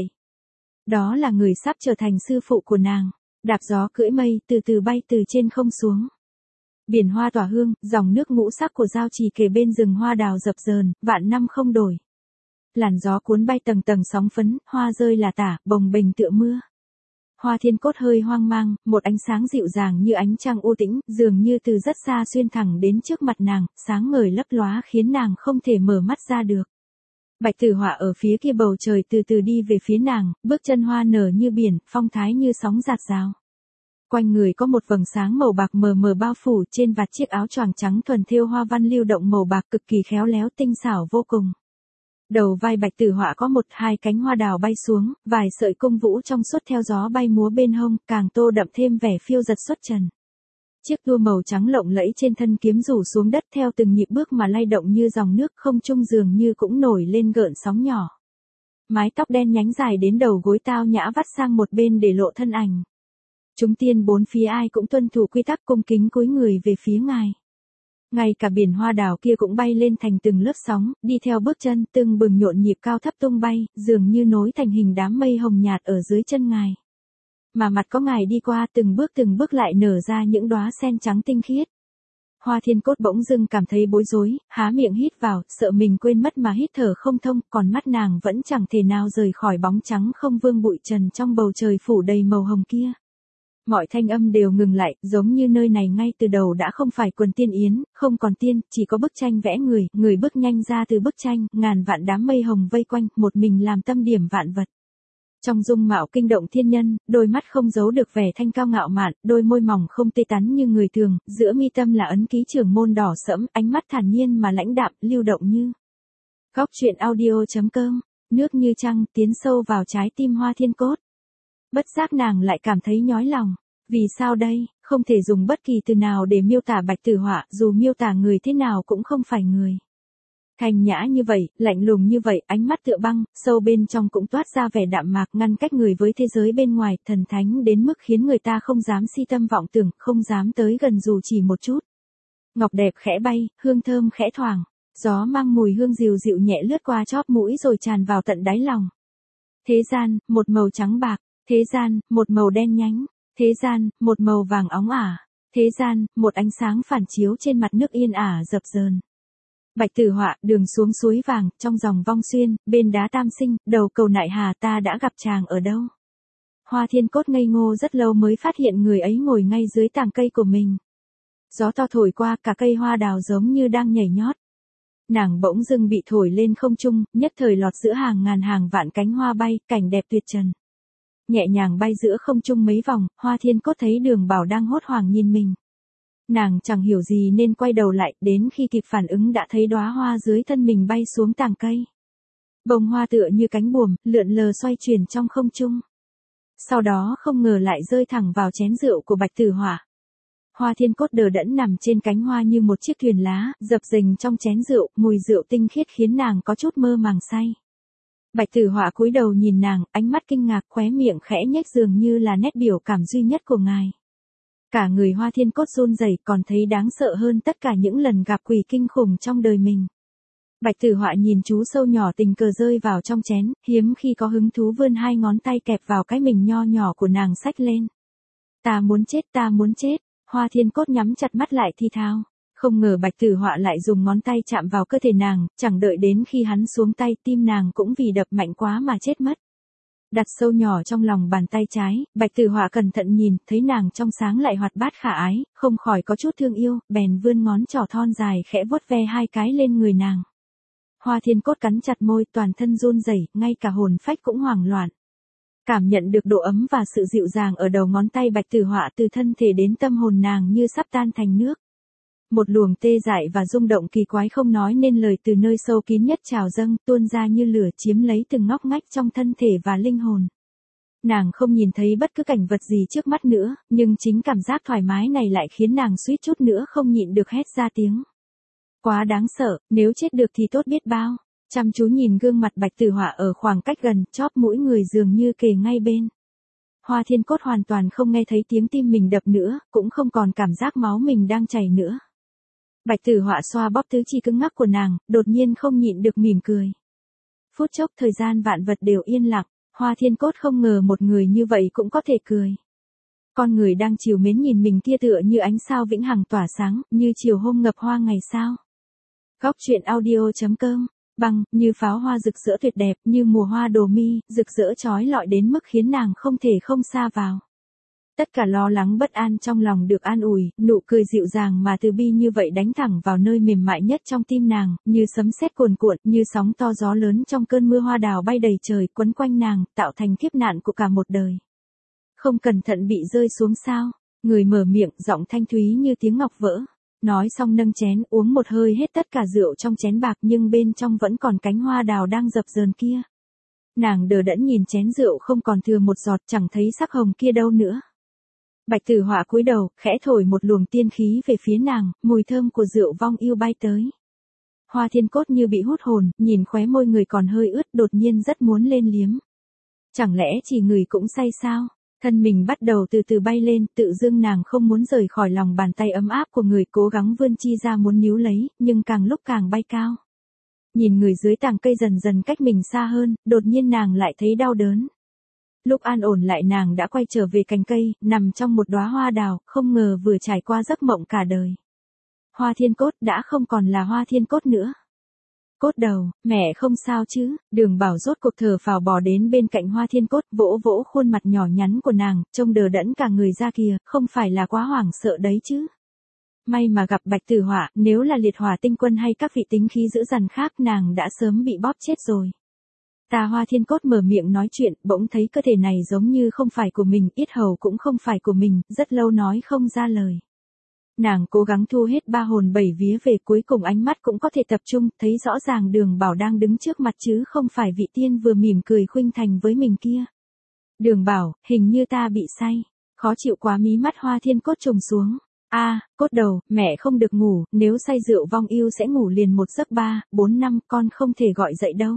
Đó là người sắp trở thành sư phụ của nàng, đạp gió cưỡi mây, từ từ bay từ trên không xuống. Biển hoa tỏa hương, dòng nước ngũ sắc của Giao Trì kề bên rừng hoa đào dập dờn, vạn năm không đổi. Làn gió cuốn bay tầng tầng sóng phấn, hoa rơi là tả, bồng bềnh tựa mưa. Hoa Thiên Cốt hơi hoang mang, một ánh sáng dịu dàng như ánh trăng u tĩnh, dường như từ rất xa xuyên thẳng đến trước mặt nàng, sáng ngời lấp lóa khiến nàng không thể mở mắt ra được. Bạch Tử Họa ở phía kia bầu trời từ từ đi về phía nàng, bước chân hoa nở như biển, phong thái như sóng dạt dào. Quanh người có một vầng sáng màu bạc mờ mờ bao phủ, trên vạt chiếc áo choàng trắng thuần thêu hoa văn lưu động màu bạc cực kỳ khéo léo tinh xảo vô cùng. Đầu vai Bạch Tử Họa có một hai cánh hoa đào bay xuống, vài sợi cung vũ trong suốt theo gió bay múa bên hông, càng tô đậm thêm vẻ phiêu dật xuất trần. Chiếc tua màu trắng lộng lẫy trên thân kiếm rủ xuống đất theo từng nhịp bước mà lay động như dòng nước, không trung dường như cũng nổi lên gợn sóng nhỏ. Mái tóc đen nhánh dài đến đầu gối tao nhã vắt sang một bên để lộ thân ảnh. Chúng tiên bốn phía ai cũng tuân thủ quy tắc cung kính cúi người về phía ngài. Ngay cả biển hoa đào kia cũng bay lên thành từng lớp sóng, đi theo bước chân tưng bừng nhộn nhịp cao thấp tung bay, dường như nối thành hình đám mây hồng nhạt ở dưới chân ngài. Mà mặt có ngài đi qua từng bước lại nở ra những đóa sen trắng tinh khiết. Hoa Thiên Cốt bỗng dưng cảm thấy bối rối, há miệng hít vào, sợ mình quên mất mà hít thở không thông, còn mắt nàng vẫn chẳng thể nào rời khỏi bóng trắng không vương bụi trần trong bầu trời phủ đầy màu hồng kia. Mọi thanh âm đều ngừng lại, giống như nơi này ngay từ đầu đã không phải quần tiên yến, không còn tiên, chỉ có bức tranh vẽ người bước nhanh ra từ bức tranh, ngàn vạn đám mây hồng vây quanh, một mình làm tâm điểm vạn vật. Trong dung mạo kinh động thiên nhân, đôi mắt không giấu được vẻ thanh cao ngạo mạn, đôi môi mỏng không tê tắn như người thường, giữa mi tâm là ấn ký trưởng môn đỏ sẫm, ánh mắt thản nhiên mà lãnh đạm, lưu động như. Góc truyện audio.com, nước như trăng tiến sâu vào trái tim Hoa Thiên Cốt. Bất giác nàng lại cảm thấy nhói lòng. Vì sao đây, không thể dùng bất kỳ từ nào để miêu tả Bạch Tử Họa, dù miêu tả người thế nào cũng không phải người. Thanh nhã như vậy, lạnh lùng như vậy, ánh mắt tựa băng, sâu bên trong cũng toát ra vẻ đạm mạc ngăn cách người với thế giới bên ngoài, thần thánh đến mức khiến người ta không dám si tâm vọng tưởng, không dám tới gần dù chỉ một chút. Ngọc đẹp khẽ bay, hương thơm khẽ thoảng, gió mang mùi hương dịu dịu nhẹ lướt qua chóp mũi rồi tràn vào tận đáy lòng. Thế gian, một màu trắng bạc, thế gian, một màu đen nhánh, thế gian, một màu vàng óng ả, thế gian, một ánh sáng phản chiếu trên mặt nước yên ả dập dờn. Bạch Tử Họa, đường xuống suối vàng, trong dòng vong xuyên, bên đá tam sinh, đầu cầu nại hà ta đã gặp chàng ở đâu. Hoa Thiên Cốt ngây ngô rất lâu mới phát hiện người ấy ngồi ngay dưới tàng cây của mình. Gió to thổi qua, cả cây hoa đào giống như đang nhảy nhót. Nàng bỗng dưng bị thổi lên không trung, nhất thời lọt giữa hàng ngàn hàng vạn cánh hoa bay, cảnh đẹp tuyệt trần. Nhẹ nhàng bay giữa không trung mấy vòng, Hoa Thiên Cốt thấy Đường Bảo đang hốt hoảng nhìn mình. Nàng chẳng hiểu gì nên quay đầu lại, đến khi kịp phản ứng đã thấy đóa hoa dưới thân mình bay xuống tàng cây. Bông hoa tựa như cánh buồm, lượn lờ xoay chuyển trong không trung. Sau đó không ngờ lại rơi thẳng vào chén rượu của Bạch Tử Họa. Hoa Thiên Cốt đờ đẫn nằm trên cánh hoa như một chiếc thuyền lá, dập dềnh trong chén rượu, mùi rượu tinh khiết khiến nàng có chút mơ màng say. Bạch Tử Họa cúi đầu nhìn nàng, ánh mắt kinh ngạc, khóe miệng khẽ nhếch dường như là nét biểu cảm duy nhất của ngài. Cả người Hoa Thiên Cốt run rẩy, còn thấy đáng sợ hơn tất cả những lần gặp quỷ kinh khủng trong đời mình. Bạch Tử Họa nhìn chú sâu nhỏ tình cờ rơi vào trong chén, hiếm khi có hứng thú vươn hai ngón tay kẹp vào cái mình nho nhỏ của nàng xách lên. Ta muốn chết, Hoa Thiên Cốt nhắm chặt mắt lại thi thao. Không ngờ Bạch Tử Họa lại dùng ngón tay chạm vào cơ thể nàng, chẳng đợi đến khi hắn xuống tay, tim nàng cũng vì đập mạnh quá mà chết mất. Đặt sâu nhỏ trong lòng bàn tay trái, Bạch Tử Họa cẩn thận nhìn, thấy nàng trong sáng lại hoạt bát khả ái, không khỏi có chút thương yêu, bèn vươn ngón trỏ thon dài khẽ vuốt ve hai cái lên người nàng. Hoa Thiên Cốt cắn chặt môi, toàn thân run rẩy, ngay cả hồn phách cũng hoảng loạn. Cảm nhận được độ ấm và sự dịu dàng ở đầu ngón tay Bạch Tử Họa từ thân thể đến tâm hồn nàng như sắp tan thành nước. Một luồng tê dại và rung động kỳ quái không nói nên lời từ nơi sâu kín nhất trào dâng, tuôn ra như lửa chiếm lấy từng ngóc ngách trong thân thể và linh hồn. Nàng không nhìn thấy bất cứ cảnh vật gì trước mắt nữa, nhưng chính cảm giác thoải mái này lại khiến nàng suýt chút nữa không nhịn được hét ra tiếng. Quá đáng sợ, nếu chết được thì tốt biết bao. Chăm chú nhìn gương mặt Bạch Tử Họa ở khoảng cách gần, chóp mũi người dường như kề ngay bên. Hoa Thiên Cốt hoàn toàn không nghe thấy tiếng tim mình đập nữa, cũng không còn cảm giác máu mình đang chảy nữa. Bạch Tử Họa xoa bóp tứ chi cứng ngắc của nàng, đột nhiên không nhịn được mỉm cười. Phút chốc thời gian vạn vật đều yên lặng, Hoa Thiên Cốt không ngờ một người như vậy cũng có thể cười. Con người đang trìu mến nhìn mình kia tựa như ánh sao vĩnh hằng tỏa sáng, như chiều hôm ngập hoa ngày sao. Góc truyện audio.com, bằng, như pháo hoa rực rỡ tuyệt đẹp, như mùa hoa đổ mi, rực rỡ chói lọi đến mức khiến nàng không thể không sa vào. Tất cả lo lắng bất an trong lòng được an ủi, nụ cười dịu dàng mà từ bi như vậy đánh thẳng vào nơi mềm mại nhất trong tim nàng, như sấm sét cuồn cuộn, như sóng to gió lớn trong cơn mưa hoa đào bay đầy trời quấn quanh nàng, tạo thành kiếp nạn của cả một đời. Không cẩn thận bị rơi xuống sao? Người mở miệng, giọng thanh thúy như tiếng ngọc vỡ. Nói xong nâng chén uống một hơi hết tất cả rượu trong chén bạc nhưng bên trong vẫn còn cánh hoa đào đang dập dờn kia. Nàng đờ đẫn nhìn chén rượu không còn thừa một giọt, chẳng thấy sắc hồng kia đâu nữa. Bạch Tử Họa cúi đầu, khẽ thổi một luồng tiên khí về phía nàng, mùi thơm của rượu vong yêu bay tới. Hoa Thiên Cốt như bị hút hồn, nhìn khóe môi người còn hơi ướt, đột nhiên rất muốn lên liếm. Chẳng lẽ chỉ người cũng say sao? Thân mình bắt đầu từ từ bay lên, tự dưng nàng không muốn rời khỏi lòng bàn tay ấm áp của người, cố gắng vươn chi ra muốn níu lấy, nhưng càng lúc càng bay cao. Nhìn người dưới tàng cây dần dần cách mình xa hơn, đột nhiên nàng lại thấy đau đớn. Lúc an ổn lại nàng đã quay trở về cành cây, nằm trong một đóa hoa đào, không ngờ vừa trải qua giấc mộng cả đời. Hoa Thiên Cốt đã không còn là Hoa Thiên Cốt nữa. Cốt đầu, mẹ không sao chứ? Đường Bảo rốt cuộc thở phào bò đến bên cạnh Hoa Thiên Cốt, vỗ vỗ khuôn mặt nhỏ nhắn của nàng, trông đờ đẫn cả người ra kìa, không phải là quá hoảng sợ đấy chứ? May mà gặp Bạch Tử Họa, nếu là liệt hỏa tinh quân hay các vị tính khí dữ dằn khác nàng đã sớm bị bóp chết rồi. Hoa Thiên Cốt mở miệng nói chuyện, bỗng thấy cơ thể này giống như không phải của mình, yết hầu cũng không phải của mình, rất lâu nói không ra lời. Nàng cố gắng thu hết ba hồn bảy vía về, cuối cùng ánh mắt cũng có thể tập trung, thấy rõ ràng Đường Bảo đang đứng trước mặt chứ không phải vị tiên vừa mỉm cười khuynh thành với mình kia. Đường Bảo, hình như ta bị say. Khó chịu quá, mí mắt Hoa Thiên Cốt trùng xuống. Cốt đầu, mẹ không được ngủ, nếu say rượu vong yêu sẽ ngủ liền một giấc 3-4 năm, con không thể gọi dậy đâu.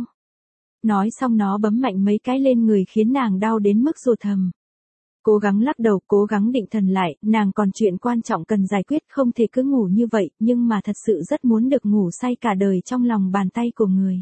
Nói xong nó bấm mạnh mấy cái lên người khiến nàng đau đến mức ruột thầm. Cố gắng lắc đầu, cố gắng định thần lại, nàng còn chuyện quan trọng cần giải quyết, không thể cứ ngủ như vậy, nhưng mà thật sự rất muốn được ngủ say cả đời trong lòng bàn tay của người.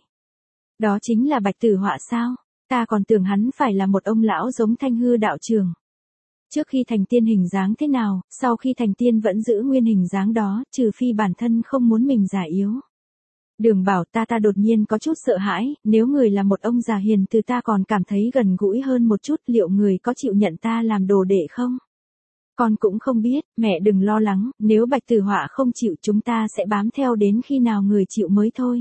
Đó chính là Bạch Tử Họa sao? Ta còn tưởng hắn phải là một ông lão giống Thanh Hư đạo trưởng. Trước khi thành tiên hình dáng thế nào, sau khi thành tiên vẫn giữ nguyên hình dáng đó, trừ phi bản thân không muốn mình già yếu. Đường Bảo, ta đột nhiên có chút sợ hãi, nếu người là một ông già hiền từ ta còn cảm thấy gần gũi hơn một chút, liệu người có chịu nhận ta làm đồ đệ không? Con cũng không biết, mẹ đừng lo lắng, nếu Bạch Tử Họa không chịu chúng ta sẽ bám theo đến khi nào người chịu mới thôi.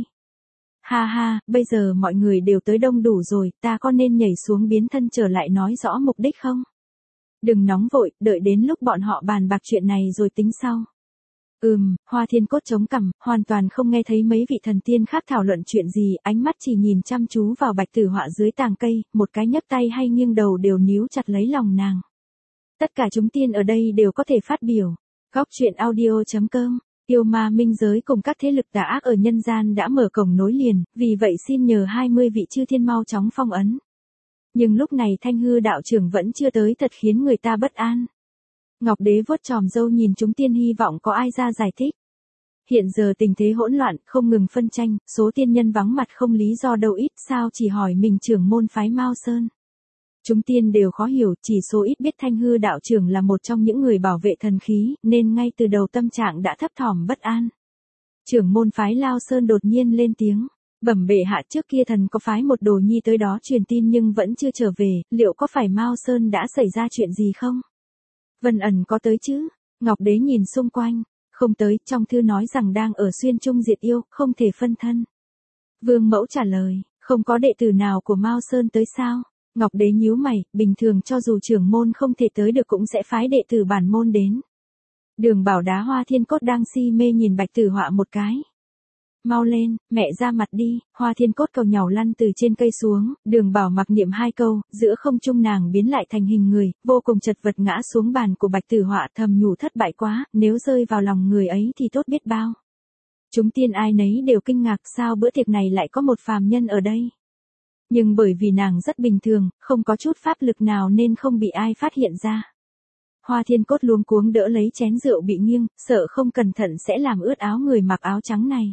Ha ha, bây giờ mọi người đều tới đông đủ rồi, ta có nên nhảy xuống biến thân trở lại nói rõ mục đích không? Đừng nóng vội, đợi đến lúc bọn họ bàn bạc chuyện này rồi tính sau. Hoa Thiên Cốt chống cằm, hoàn toàn không nghe thấy mấy vị thần tiên khác thảo luận chuyện gì, ánh mắt chỉ nhìn chăm chú vào Bạch Tử Họa dưới tàng cây, một cái nhấc tay hay nghiêng đầu đều níu chặt lấy lòng nàng. Tất cả chúng tiên ở đây đều có thể phát biểu. Góc truyện audio.com, yêu ma minh giới cùng các thế lực tà ác ở nhân gian đã mở cổng nối liền, vì vậy xin nhờ 20 vị chư thiên mau chóng phong ấn. Nhưng lúc này Thanh Hư đạo trưởng vẫn chưa tới, thật khiến người ta bất an. Ngọc Đế vuốt chòm râu nhìn chúng tiên, hy vọng có ai ra giải thích. Hiện giờ tình thế hỗn loạn, không ngừng phân tranh, số tiên nhân vắng mặt không lý do đâu, ít sao chỉ hỏi mình trưởng môn phái Mao Sơn. Chúng tiên đều khó hiểu, chỉ số ít biết Thanh Hư đạo trưởng là một trong những người bảo vệ thần khí, nên ngay từ đầu tâm trạng đã thấp thỏm bất an. Trưởng môn phái Lao Sơn đột nhiên lên tiếng. Bẩm bệ hạ, trước kia thần có phái một đồ nhi tới đó truyền tin nhưng vẫn chưa trở về, liệu có phải Mao Sơn đã xảy ra chuyện gì không? Vân Ẩn có tới chứ? Ngọc Đế nhìn xung quanh, không tới, trong thư nói rằng đang ở xuyên trung diệt yêu, không thể phân thân. Vương Mẫu trả lời, không có đệ tử nào của Mao Sơn tới sao? Ngọc Đế nhíu mày, bình thường cho dù trưởng môn không thể tới được cũng sẽ phái đệ tử bản môn đến. Đường Bảo đá Hoa Thiên Cốt đang si mê nhìn Bạch Tử Họa một cái. Mau lên, mẹ ra mặt đi. Hoa Thiên Cốt cầu nhàu lăn từ trên cây xuống, Đường Bảo mặc niệm 2 câu, giữa không trung nàng biến lại thành hình người, vô cùng chật vật ngã xuống bàn của Bạch Tử Họa, thầm nhủ thất bại quá, nếu rơi vào lòng người ấy thì tốt biết bao. Chúng tiên ai nấy đều kinh ngạc, sao bữa tiệc này lại có một phàm nhân ở đây. Nhưng bởi vì nàng rất bình thường, không có chút pháp lực nào nên không bị ai phát hiện ra. Hoa Thiên Cốt luống cuống đỡ lấy chén rượu bị nghiêng, sợ không cẩn thận sẽ làm ướt áo người mặc áo trắng này.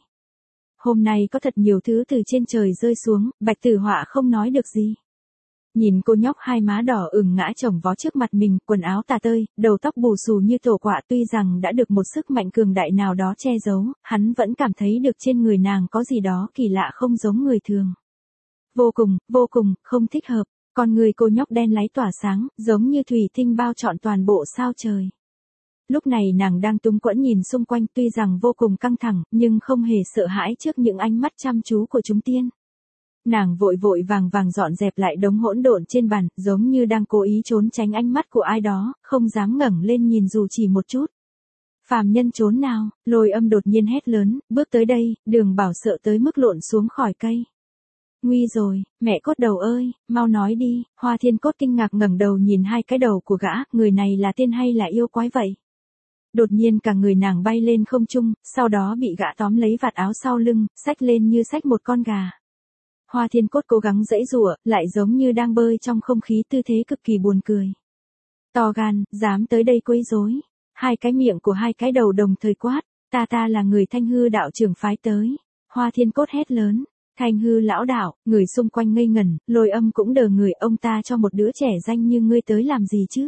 Hôm nay có thật nhiều thứ từ trên trời rơi xuống, Bạch Tử Họa không nói được gì. Nhìn cô nhóc hai má đỏ ửng ngã chồng vó trước mặt mình, quần áo tả tơi, đầu tóc bù xù như tổ quạ, tuy rằng đã được một sức mạnh cường đại nào đó che giấu, hắn vẫn cảm thấy được trên người nàng có gì đó kỳ lạ không giống người thường. Vô cùng, không thích hợp, con người cô nhóc đen láy tỏa sáng, giống như thủy tinh bao trọn toàn bộ sao trời. Lúc này nàng đang túng quẫn nhìn xung quanh, tuy rằng vô cùng căng thẳng, nhưng không hề sợ hãi trước những ánh mắt chăm chú của chúng tiên. Nàng vội vàng dọn dẹp lại đống hỗn độn trên bàn, giống như đang cố ý trốn tránh ánh mắt của ai đó, không dám ngẩng lên nhìn dù chỉ một chút. Phàm nhân trốn nào? Lôi Âm đột nhiên hét lớn, bước tới đây, Đường Bảo sợ tới mức lộn xuống khỏi cây. Nguy rồi, mẹ cốt đầu ơi, mau nói đi. Hoa Thiên Cốt kinh ngạc ngẩng đầu nhìn hai cái đầu của gã, người này là tiên hay là yêu quái vậy? Đột nhiên cả người nàng bay lên không trung, sau đó bị gã tóm lấy vạt áo sau lưng, xách lên như xách một con gà. Hoa Thiên Cốt cố gắng giãy giụa, lại giống như đang bơi trong không khí, tư thế cực kỳ buồn cười. To gan, dám tới đây quấy rối. Hai cái miệng của hai cái đầu đồng thời quát, ta là người Thanh Hư đạo trưởng phái tới. Hoa Thiên Cốt hét lớn, Thanh Hư lão đạo, người xung quanh ngây ngẩn, Lôi Âm cũng đờ người, ông ta cho một đứa trẻ danh như ngươi tới làm gì chứ?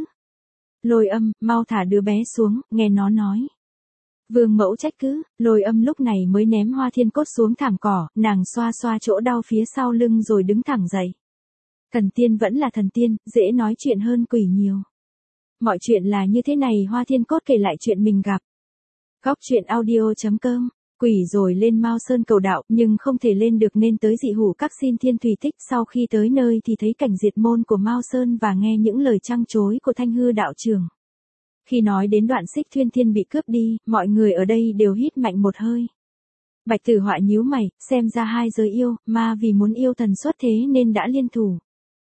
Lôi Âm, mau thả đứa bé xuống, nghe nó nói. Vương mẫu trách cứ, Lôi Âm lúc này mới ném Hoa Thiên Cốt xuống thảm cỏ, nàng xoa xoa chỗ đau phía sau lưng rồi đứng thẳng dậy. Thần tiên vẫn là thần tiên, dễ nói chuyện hơn quỷ nhiều. Mọi chuyện là như thế này, Hoa Thiên Cốt kể lại chuyện mình gặp. Góc truyện audio.com, quỷ rồi lên Mao Sơn cầu đạo, nhưng không thể lên được nên tới dị hủ các xin thiên thủy tích. Sau khi tới nơi thì thấy cảnh diệt môn của Mao Sơn và nghe những lời trăng chối của Thanh Hư đạo trưởng. Khi nói đến đoạn Xích Thuyên Thiên bị cướp đi, mọi người ở đây đều hít mạnh một hơi. Bạch Tử Họa nhíu mày, xem ra hai giới yêu, ma vì muốn yêu thần xuất thế nên đã liên thủ.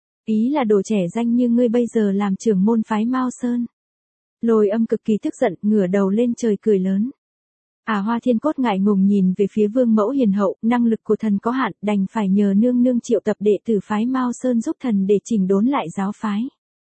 Ý là đồ trẻ danh như ngươi bây giờ làm trưởng môn phái Mao Sơn. Lôi Âm cực kỳ tức giận, ngửa đầu lên trời cười lớn. Hoa Thiên Cốt ngại ngùng nhìn về phía Vương mẫu hiền hậu, năng lực của thần có hạn, đành phải nhờ nương nương triệu tập đệ tử phái Mao Sơn giúp thần để chỉnh đốn lại giáo phái.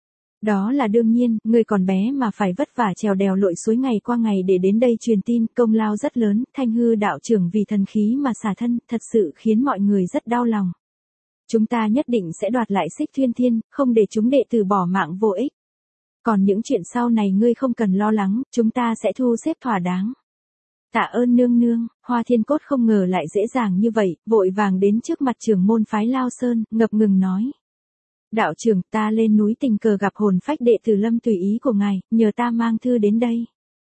Đó là đương nhiên, người còn bé mà phải vất vả trèo đèo lội suối ngày qua ngày để đến đây truyền tin, công lao rất lớn. Thanh Hư đạo trưởng vì thần khí mà xả thân, thật sự khiến mọi người rất đau lòng. Chúng ta nhất định sẽ đoạt lại Xích Thuyên Thiên, không để chúng đệ tử bỏ mạng vô ích. Còn những chuyện sau này ngươi không cần lo lắng, chúng ta sẽ thu xếp thỏa đáng. Tạ ơn nương nương. Hoa Thiên Cốt không ngờ lại dễ dàng như vậy, vội vàng đến trước mặt trưởng môn phái Lao Sơn, ngập ngừng nói. Đạo trưởng, ta lên núi tình cờ gặp hồn phách đệ tử Lâm tùy ý của ngài, nhờ ta mang thư đến đây.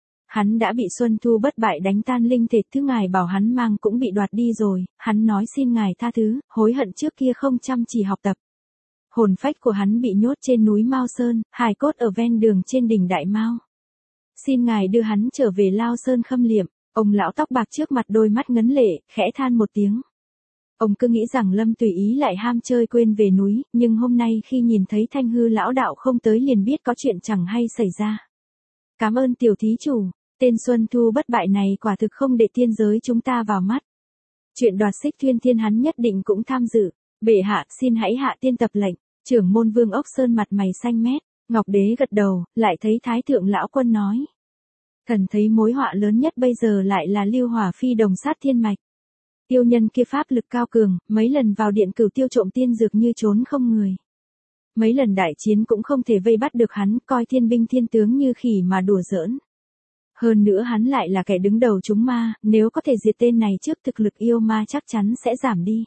Hắn đã bị Xuân Thu bất bại đánh tan linh thể, thứ ngài bảo hắn mang cũng bị đoạt đi rồi, hắn nói xin ngài tha thứ, hối hận trước kia không chăm chỉ học tập. Hồn phách của hắn bị nhốt trên núi Mao Sơn, hài cốt ở ven đường trên đỉnh Đại Mao. Xin ngài đưa hắn trở về Lao Sơn khâm liệm. Ông lão tóc bạc trước mặt đôi mắt ngấn lệ, khẽ than một tiếng. Ông cứ nghĩ rằng Lâm tùy ý lại ham chơi quên về núi, nhưng hôm nay khi nhìn thấy Thanh Hư lão đạo không tới liền biết có chuyện chẳng hay xảy ra. Cảm ơn tiểu thí chủ, tên Xuân Thu bất bại này quả thực không để tiên giới chúng ta vào mắt. Chuyện đoạt Xích Thuyên Thiên hắn nhất định cũng tham dự. Bệ hạ, xin hãy hạ tiên tập lệnh. Trưởng môn Vương Ốc Sơn mặt mày xanh mét, Ngọc Đế gật đầu, lại thấy Thái thượng lão quân nói. Thần thấy mối họa lớn nhất bây giờ lại là Lưu Hỏa Phi đồng sát thiên mạch. Tiêu nhân kia pháp lực cao cường, mấy lần vào điện Cửu Tiêu trộm tiên dược như trốn không người. Mấy lần đại chiến cũng không thể vây bắt được hắn, coi thiên binh thiên tướng như khỉ mà đùa giỡn. Hơn nữa hắn lại là kẻ đứng đầu chúng ma, nếu có thể diệt tên này trước thực lực yêu ma chắc chắn sẽ giảm đi.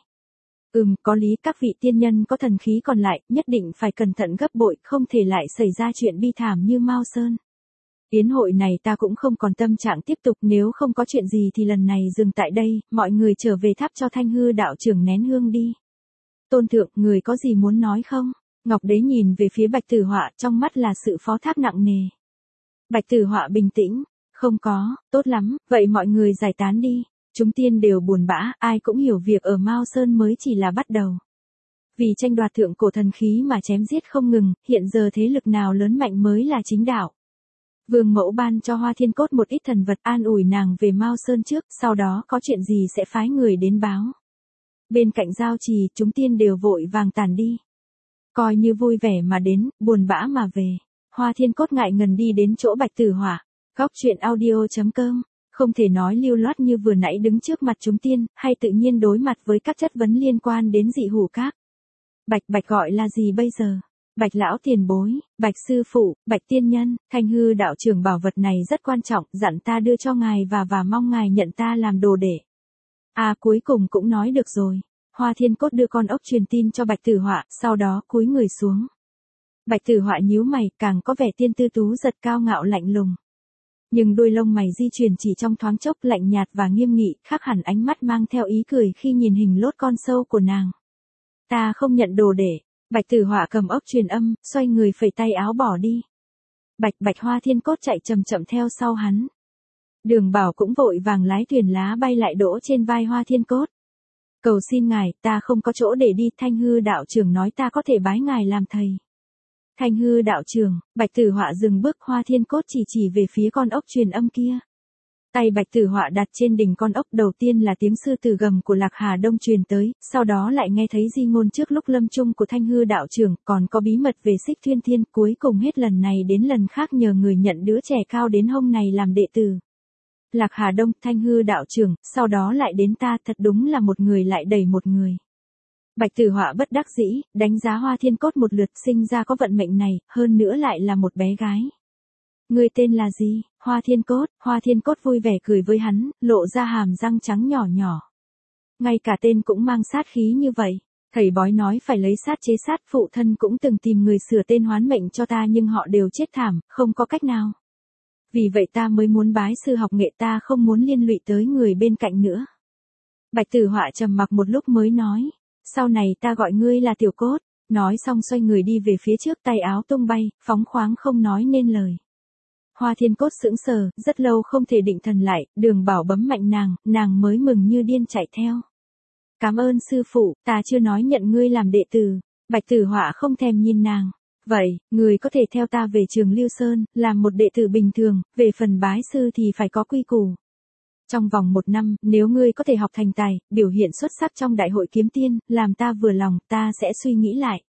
Có lý, các vị tiên nhân có thần khí còn lại, nhất định phải cẩn thận gấp bội, không thể lại xảy ra chuyện bi thảm như Mao Sơn. Yến hội này ta cũng không còn tâm trạng tiếp tục, nếu không có chuyện gì thì lần này dừng tại đây, mọi người trở về tháp cho Thanh Hư đạo trưởng nén hương đi. Tôn thượng, người có gì muốn nói không? Ngọc Đế nhìn về phía Bạch Tử Họa, trong mắt là sự phó thác nặng nề. Bạch Tử Họa bình tĩnh, không có, tốt lắm, vậy mọi người giải tán đi. Chúng tiên đều buồn bã, ai cũng hiểu việc ở Mao Sơn mới chỉ là bắt đầu. Vì tranh đoạt thượng cổ thần khí mà chém giết không ngừng, hiện giờ thế lực nào lớn mạnh mới là chính đạo. Vương mẫu ban cho Hoa Thiên Cốt một ít thần vật an ủi nàng về Mao Sơn trước, sau đó có chuyện gì sẽ phái người đến báo. Bên cạnh giao trì, chúng tiên đều vội vàng tản đi. Coi như vui vẻ mà đến, buồn bã mà về. Hoa Thiên Cốt ngại ngần đi đến chỗ Bạch Tử Họa. Góc truyện audio.com, không thể nói lưu loát như vừa nãy đứng trước mặt chúng tiên, hay tự nhiên đối mặt với các chất vấn liên quan đến dị hủ các. Bạch gọi là gì bây giờ? Bạch lão tiền bối, Bạch sư phụ, Bạch tiên nhân, Thanh Hư đạo trưởng bảo vật này rất quan trọng, dặn ta đưa cho ngài và mong ngài nhận ta làm đồ đệ. Cuối cùng cũng nói được rồi. Hoa Thiên Cốt đưa con ốc truyền tin cho Bạch Tử Họa, sau đó cúi người xuống. Bạch Tử Họa nhíu mày, càng có vẻ tiên tư tú giật cao ngạo lạnh lùng. Nhưng đôi lông mày di chuyển chỉ trong thoáng chốc, lạnh nhạt và nghiêm nghị, khác hẳn ánh mắt mang theo ý cười khi nhìn hình lốt con sâu của nàng. Ta không nhận đồ đệ. Bạch Tử Họa cầm ốc truyền âm, xoay người phẩy tay áo bỏ đi. Bạch Hoa Thiên Cốt chạy chậm chậm theo sau hắn. Đường Bảo cũng vội vàng lái thuyền lá bay lại đỗ trên vai Hoa Thiên Cốt. Cầu xin ngài, ta không có chỗ để đi, Thanh Hư đạo trưởng nói ta có thể bái ngài làm thầy. Thanh Hư đạo trưởng, Bạch Tử Họa dừng bước, Hoa Thiên Cốt chỉ về phía con ốc truyền âm kia. Tay Bạch Tử Họa đặt trên đỉnh con ốc, đầu tiên là tiếng sư tử gầm của Lạc Hà Đông truyền tới, sau đó lại nghe thấy di ngôn trước lúc lâm chung của Thanh Hư đạo trưởng, còn có bí mật về Xích Thuyên Thiên, cuối cùng hết lần này đến lần khác nhờ người nhận đứa trẻ cao đến hông này làm đệ tử. Lạc Hà Đông, Thanh Hư đạo trưởng, sau đó lại đến ta, thật đúng là một người lại đẩy một người. Bạch Tử Họa bất đắc dĩ, đánh giá Hoa Thiên Cốt một lượt, sinh ra có vận mệnh này, hơn nữa lại là một bé gái. Ngươi tên là gì? Hoa Thiên Cốt vui vẻ cười với hắn, lộ ra hàm răng trắng nhỏ nhỏ. Ngay cả tên cũng mang sát khí như vậy. Thầy bói nói phải lấy sát chế sát, phụ thân cũng từng tìm người sửa tên hoán mệnh cho ta nhưng họ đều chết thảm, không có cách nào. Vì vậy ta mới muốn bái sư học nghệ, ta không muốn liên lụy tới người bên cạnh nữa. Bạch Tử Họa trầm mặc một lúc mới nói, sau này ta gọi ngươi là Tiểu Cốt. Nói xong xoay người đi về phía trước, tay áo tung bay, phóng khoáng không nói nên lời. Hoa Thiên Cốt sững sờ, rất lâu không thể định thần lại, Đường Bảo bấm mạnh nàng mới mừng như điên chạy theo. Cảm ơn sư phụ, ta chưa nói nhận ngươi làm đệ tử. Bạch Tử Họa không thèm nhìn nàng. Vậy, người có thể theo ta về Trường Lưu Sơn, làm một đệ tử bình thường, về phần bái sư thì phải có quy củ. Trong vòng 1 năm, nếu ngươi có thể học thành tài, biểu hiện xuất sắc trong đại hội kiếm tiên, làm ta vừa lòng, ta sẽ suy nghĩ lại.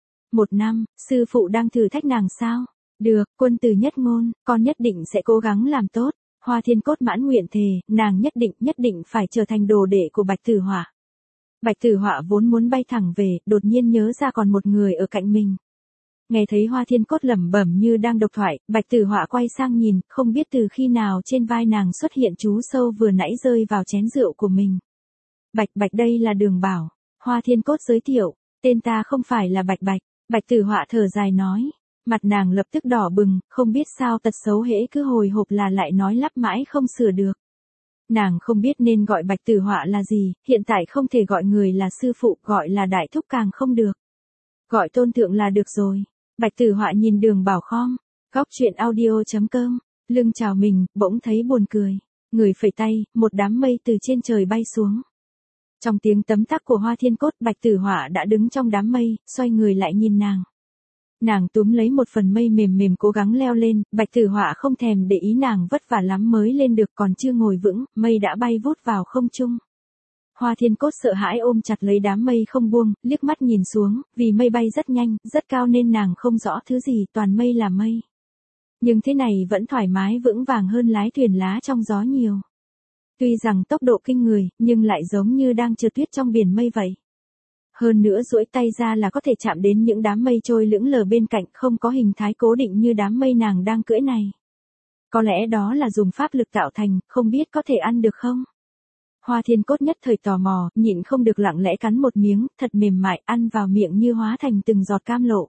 1 năm, sư phụ đang thử thách nàng sao? Được, quân tử nhất ngôn, con nhất định sẽ cố gắng làm tốt. Hoa Thiên Cốt mãn nguyện thề, nàng nhất định phải trở thành đồ đệ của Bạch Tử Họa. Bạch Tử Họa vốn muốn bay thẳng về, đột nhiên nhớ ra còn một người ở cạnh mình. Nghe thấy Hoa Thiên Cốt lẩm bẩm như đang độc thoại, Bạch Tử Họa quay sang nhìn, không biết từ khi nào trên vai nàng xuất hiện chú sâu vừa nãy rơi vào chén rượu của mình. Bạch đây là Đường Bảo. Hoa Thiên Cốt giới thiệu, tên ta không phải là Bạch. Bạch Tử Họa thở dài nói, mặt nàng lập tức đỏ bừng, không biết sao tật xấu hễ cứ hồi hộp là lại nói lắp mãi không sửa được. Nàng không biết nên gọi Bạch Tử Họa là gì, hiện tại không thể gọi người là sư phụ, gọi là đại thúc càng không được. Gọi tôn thượng là được rồi. Bạch Tử Họa nhìn Đường Bảo khom, góc chuyện audio.com, lưng chào mình, bỗng thấy buồn cười. Người phẩy tay, một đám mây từ trên trời bay xuống. Trong tiếng tấm tắc của Hoa Thiên Cốt, Bạch Tử Họa đã đứng trong đám mây, xoay người lại nhìn nàng. Nàng túm lấy một phần mây mềm cố gắng leo lên, Bạch Tử Họa không thèm để ý nàng vất vả lắm mới lên được, còn chưa ngồi vững, mây đã bay vút vào không trung. Hoa Thiên Cốt sợ hãi ôm chặt lấy đám mây không buông, liếc mắt nhìn xuống, vì mây bay rất nhanh, rất cao nên nàng không rõ thứ gì, toàn mây là mây. Nhưng thế này vẫn thoải mái vững vàng hơn lái thuyền lá trong gió nhiều. Tuy rằng tốc độ kinh người, nhưng lại giống như đang trượt tuyết trong biển mây vậy. Hơn nữa duỗi tay ra là có thể chạm đến những đám mây trôi lững lờ bên cạnh, không có hình thái cố định như đám mây nàng đang cưỡi này. Có lẽ đó là dùng pháp lực tạo thành, không biết có thể ăn được không? Hoa Thiên Cốt nhất thời tò mò, nhịn không được lặng lẽ cắn một miếng, thật mềm mại, ăn vào miệng như hóa thành từng giọt cam lộ.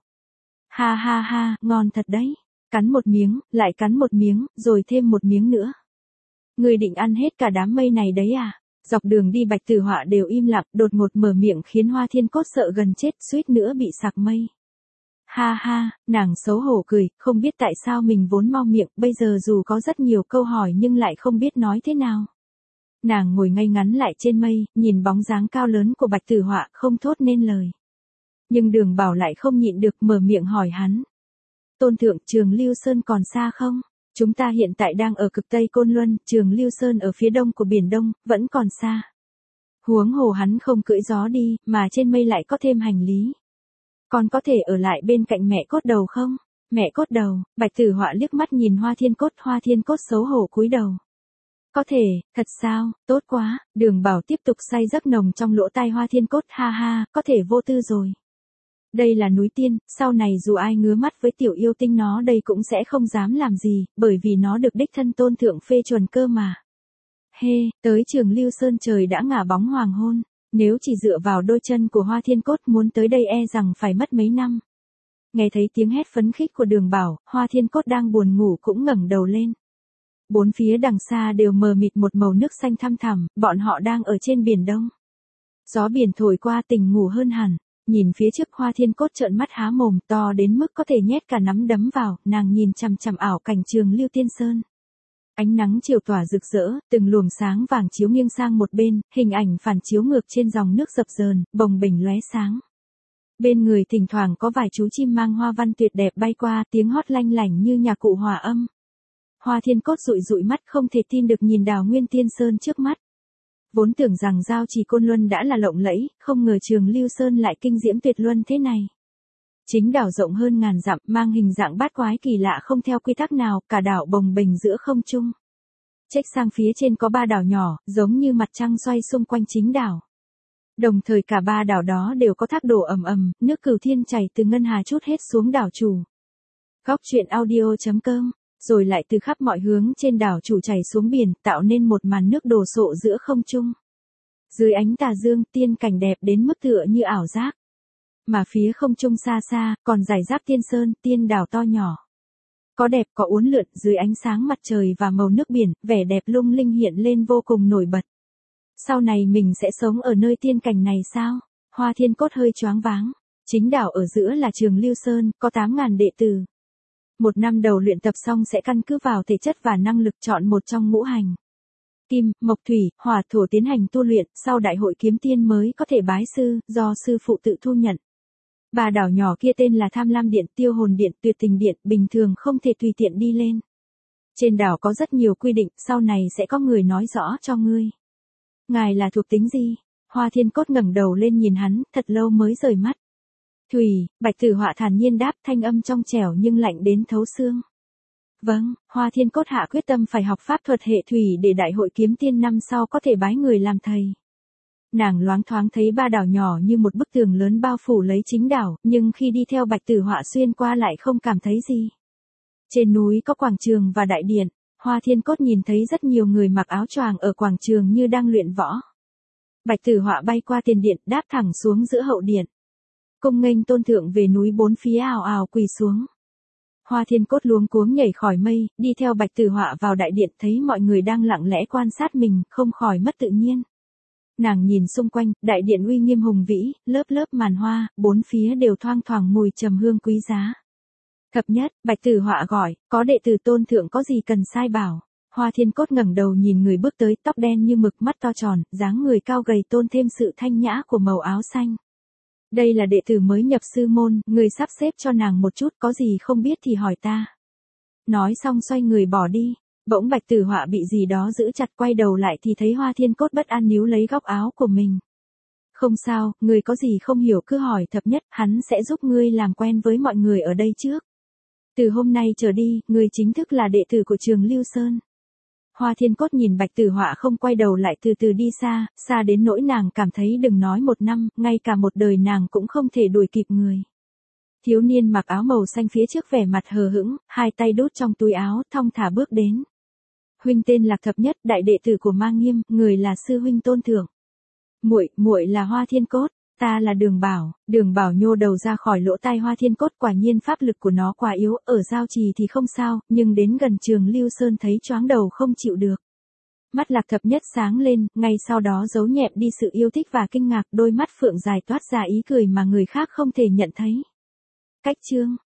Ha, ngon thật đấy. Cắn một miếng, lại cắn một miếng, rồi thêm một miếng nữa. Người định ăn hết cả đám mây này đấy à? Dọc đường đi Bạch Tử Họa đều im lặng, đột ngột mở miệng khiến Hoa Thiên Cốt sợ gần chết, suýt nữa bị sặc mây. Ha, nàng xấu hổ cười, không biết tại sao mình vốn mau miệng, bây giờ dù có rất nhiều câu hỏi nhưng lại không biết nói thế nào. Nàng ngồi ngay ngắn lại trên mây, nhìn bóng dáng cao lớn của Bạch Tử Họa, không thốt nên lời. Nhưng Đường Bảo lại không nhịn được, mở miệng hỏi hắn. Tôn thượng, Trường Lưu Sơn còn xa không? Chúng ta hiện tại đang ở cực Tây Côn Luân, Trường Lưu Sơn ở phía đông của Biển Đông, vẫn còn xa. Huống hồ hắn không cưỡi gió đi, mà trên mây lại có thêm hành lý. Còn có thể ở lại bên cạnh mẹ cốt đầu không? Mẹ cốt đầu, Bạch Tử Họa liếc mắt nhìn Hoa Thiên Cốt xấu hổ cúi đầu. Có thể, thật sao, tốt quá, Đường Bảo tiếp tục say giấc nồng trong lỗ tai Hoa Thiên Cốt, ha, có thể vô tư rồi. Đây là núi tiên, sau này dù ai ngứa mắt với tiểu yêu tinh nó đây cũng sẽ không dám làm gì, bởi vì nó được đích thân tôn thượng phê chuẩn cơ mà. Tới Trường Lưu Sơn trời đã ngả bóng hoàng hôn, nếu chỉ dựa vào đôi chân của Hoa Thiên Cốt muốn tới đây e rằng phải mất mấy năm. Nghe thấy tiếng hét phấn khích của Đường Bảo, Hoa Thiên Cốt đang buồn ngủ cũng ngẩng đầu lên. Bốn phía đằng xa đều mờ mịt một màu nước xanh thăm thẳm, bọn họ đang ở trên biển Đông. Gió biển thổi qua tỉnh ngủ hơn hẳn, nhìn phía trước Hoa Thiên Cốt trợn mắt há mồm to đến mức có thể nhét cả nắm đấm vào, nàng nhìn chằm chằm ảo cảnh Trường Lưu Tiên Sơn. Ánh nắng chiều tỏa rực rỡ, từng luồng sáng vàng chiếu nghiêng sang một bên, hình ảnh phản chiếu ngược trên dòng nước dập dờn, bồng bềnh lóe sáng. Bên người thỉnh thoảng có vài chú chim mang hoa văn tuyệt đẹp bay qua, tiếng hót lanh lảnh như nhạc cụ hòa âm. Hoa Thiên Cốt dụi dụi mắt không thể tin được nhìn đảo Nguyên Tiên Sơn trước mắt. Vốn tưởng rằng giao trì Côn Luân đã là lộng lẫy, không ngờ Trường Lưu Sơn lại kinh diễm tuyệt luân thế này. Chính đảo rộng hơn ngàn dặm, mang hình dạng bát quái kỳ lạ không theo quy tắc nào, cả đảo bồng bềnh giữa không trung. Chếch sang phía trên có 3 đảo nhỏ, giống như mặt trăng xoay xung quanh chính đảo. Đồng thời cả 3 đảo đó đều có thác đổ ầm ầm, nước Cửu Thiên chảy từ ngân hà trút hết xuống đảo chủ. Góc truyện audio.com, rồi lại từ khắp mọi hướng trên đảo chủ chảy xuống biển, tạo nên một màn nước đổ sộ giữa không trung. Dưới ánh tà dương, tiên cảnh đẹp đến mức tựa như ảo giác. Mà phía không trung xa xa, còn rải rác tiên sơn, tiên đảo to nhỏ. Có đẹp có uốn lượn, dưới ánh sáng mặt trời và màu nước biển, vẻ đẹp lung linh hiện lên vô cùng nổi bật. Sau này mình sẽ sống ở nơi tiên cảnh này sao? Hoa Thiên Cốt hơi choáng váng. Chính đảo ở giữa là Trường Lưu Sơn, có 8.000 đệ tử. Một năm đầu luyện tập xong sẽ căn cứ vào thể chất và năng lực chọn một trong ngũ hành. Kim, mộc thủy, hỏa thổ tiến hành tu luyện, sau đại hội kiếm tiên mới có thể bái sư, do sư phụ tự thu nhận. 3 đảo nhỏ kia tên là Tham Lam Điện, Tiêu Hồn Điện, Tuyệt Tình Điện, bình thường không thể tùy tiện đi lên. Trên đảo có rất nhiều quy định, sau này sẽ có người nói rõ cho ngươi. Ngài là thuộc tính gì? Hoa Thiên Cốt ngẩng đầu lên nhìn hắn, thật lâu mới rời mắt. Thủy, Bạch Tử Họa thản nhiên đáp, thanh âm trong trẻo nhưng lạnh đến thấu xương. Vâng, Hoa Thiên Cốt hạ quyết tâm phải học pháp thuật hệ thủy để đại hội kiếm tiên năm sau có thể bái người làm thầy. Nàng loáng thoáng thấy 3 đảo nhỏ như một bức tường lớn bao phủ lấy chính đảo, nhưng khi đi theo Bạch Tử Họa xuyên qua lại không cảm thấy gì. Trên núi có quảng trường và đại điện, Hoa Thiên Cốt nhìn thấy rất nhiều người mặc áo choàng ở quảng trường như đang luyện võ. Bạch Tử Họa bay qua tiền điện, đáp thẳng xuống giữa hậu điện. Cung nghênh tôn thượng về núi, bốn phía ào ào quỳ xuống. Hoa Thiên Cốt luống cuống nhảy khỏi mây, đi theo Bạch Tử Họa vào đại điện, thấy mọi người đang lặng lẽ quan sát mình, không khỏi mất tự nhiên. Nàng nhìn xung quanh, đại điện uy nghiêm hùng vĩ, lớp lớp màn hoa, bốn phía đều thoang thoảng mùi trầm hương quý giá. Thập nhất, Bạch Tử Họa gọi, có đệ tử tôn thượng có gì cần sai bảo. Hoa Thiên Cốt ngẩng đầu nhìn người bước tới, tóc đen như mực, mắt to tròn, dáng người cao gầy tôn thêm sự thanh nhã của màu áo xanh. Đây là đệ tử mới nhập sư môn, người sắp xếp cho nàng một chút, có gì không biết thì hỏi ta. Nói xong xoay người bỏ đi. Bỗng Bạch Tử Họa bị gì đó giữ chặt, quay đầu lại thì thấy Hoa Thiên Cốt bất an níu lấy góc áo của mình. Không sao, người có gì không hiểu cứ hỏi thập nhất, hắn sẽ giúp ngươi làm quen với mọi người ở đây trước. Từ hôm nay trở đi, ngươi chính thức là đệ tử của Trường Lưu Sơn. Hoa Thiên Cốt nhìn Bạch Tử Họa không quay đầu lại từ từ đi xa, xa đến nỗi nàng cảm thấy đừng nói 1 năm, ngay cả một đời nàng cũng không thể đuổi kịp người. Thiếu niên mặc áo màu xanh phía trước vẻ mặt hờ hững, hai tay đút trong túi áo, thong thả bước đến. Huynh tên Lạc Thập Nhất, đại đệ tử của Ma Nghiêm, người là sư huynh tôn thượng. Muội là Hoa Thiên Cốt, ta là Đường Bảo. Đường Bảo nhô đầu ra khỏi lỗ tai Hoa Thiên Cốt, quả nhiên pháp lực của nó quá yếu, ở giao trì thì không sao, nhưng đến gần Trường Lưu Sơn thấy choáng đầu không chịu được. Mắt Lạc Thập Nhất sáng lên, ngay sau đó giấu nhẹm đi sự yêu thích và kinh ngạc, đôi mắt phượng dài toát ra ý cười mà người khác không thể nhận thấy. Cách chương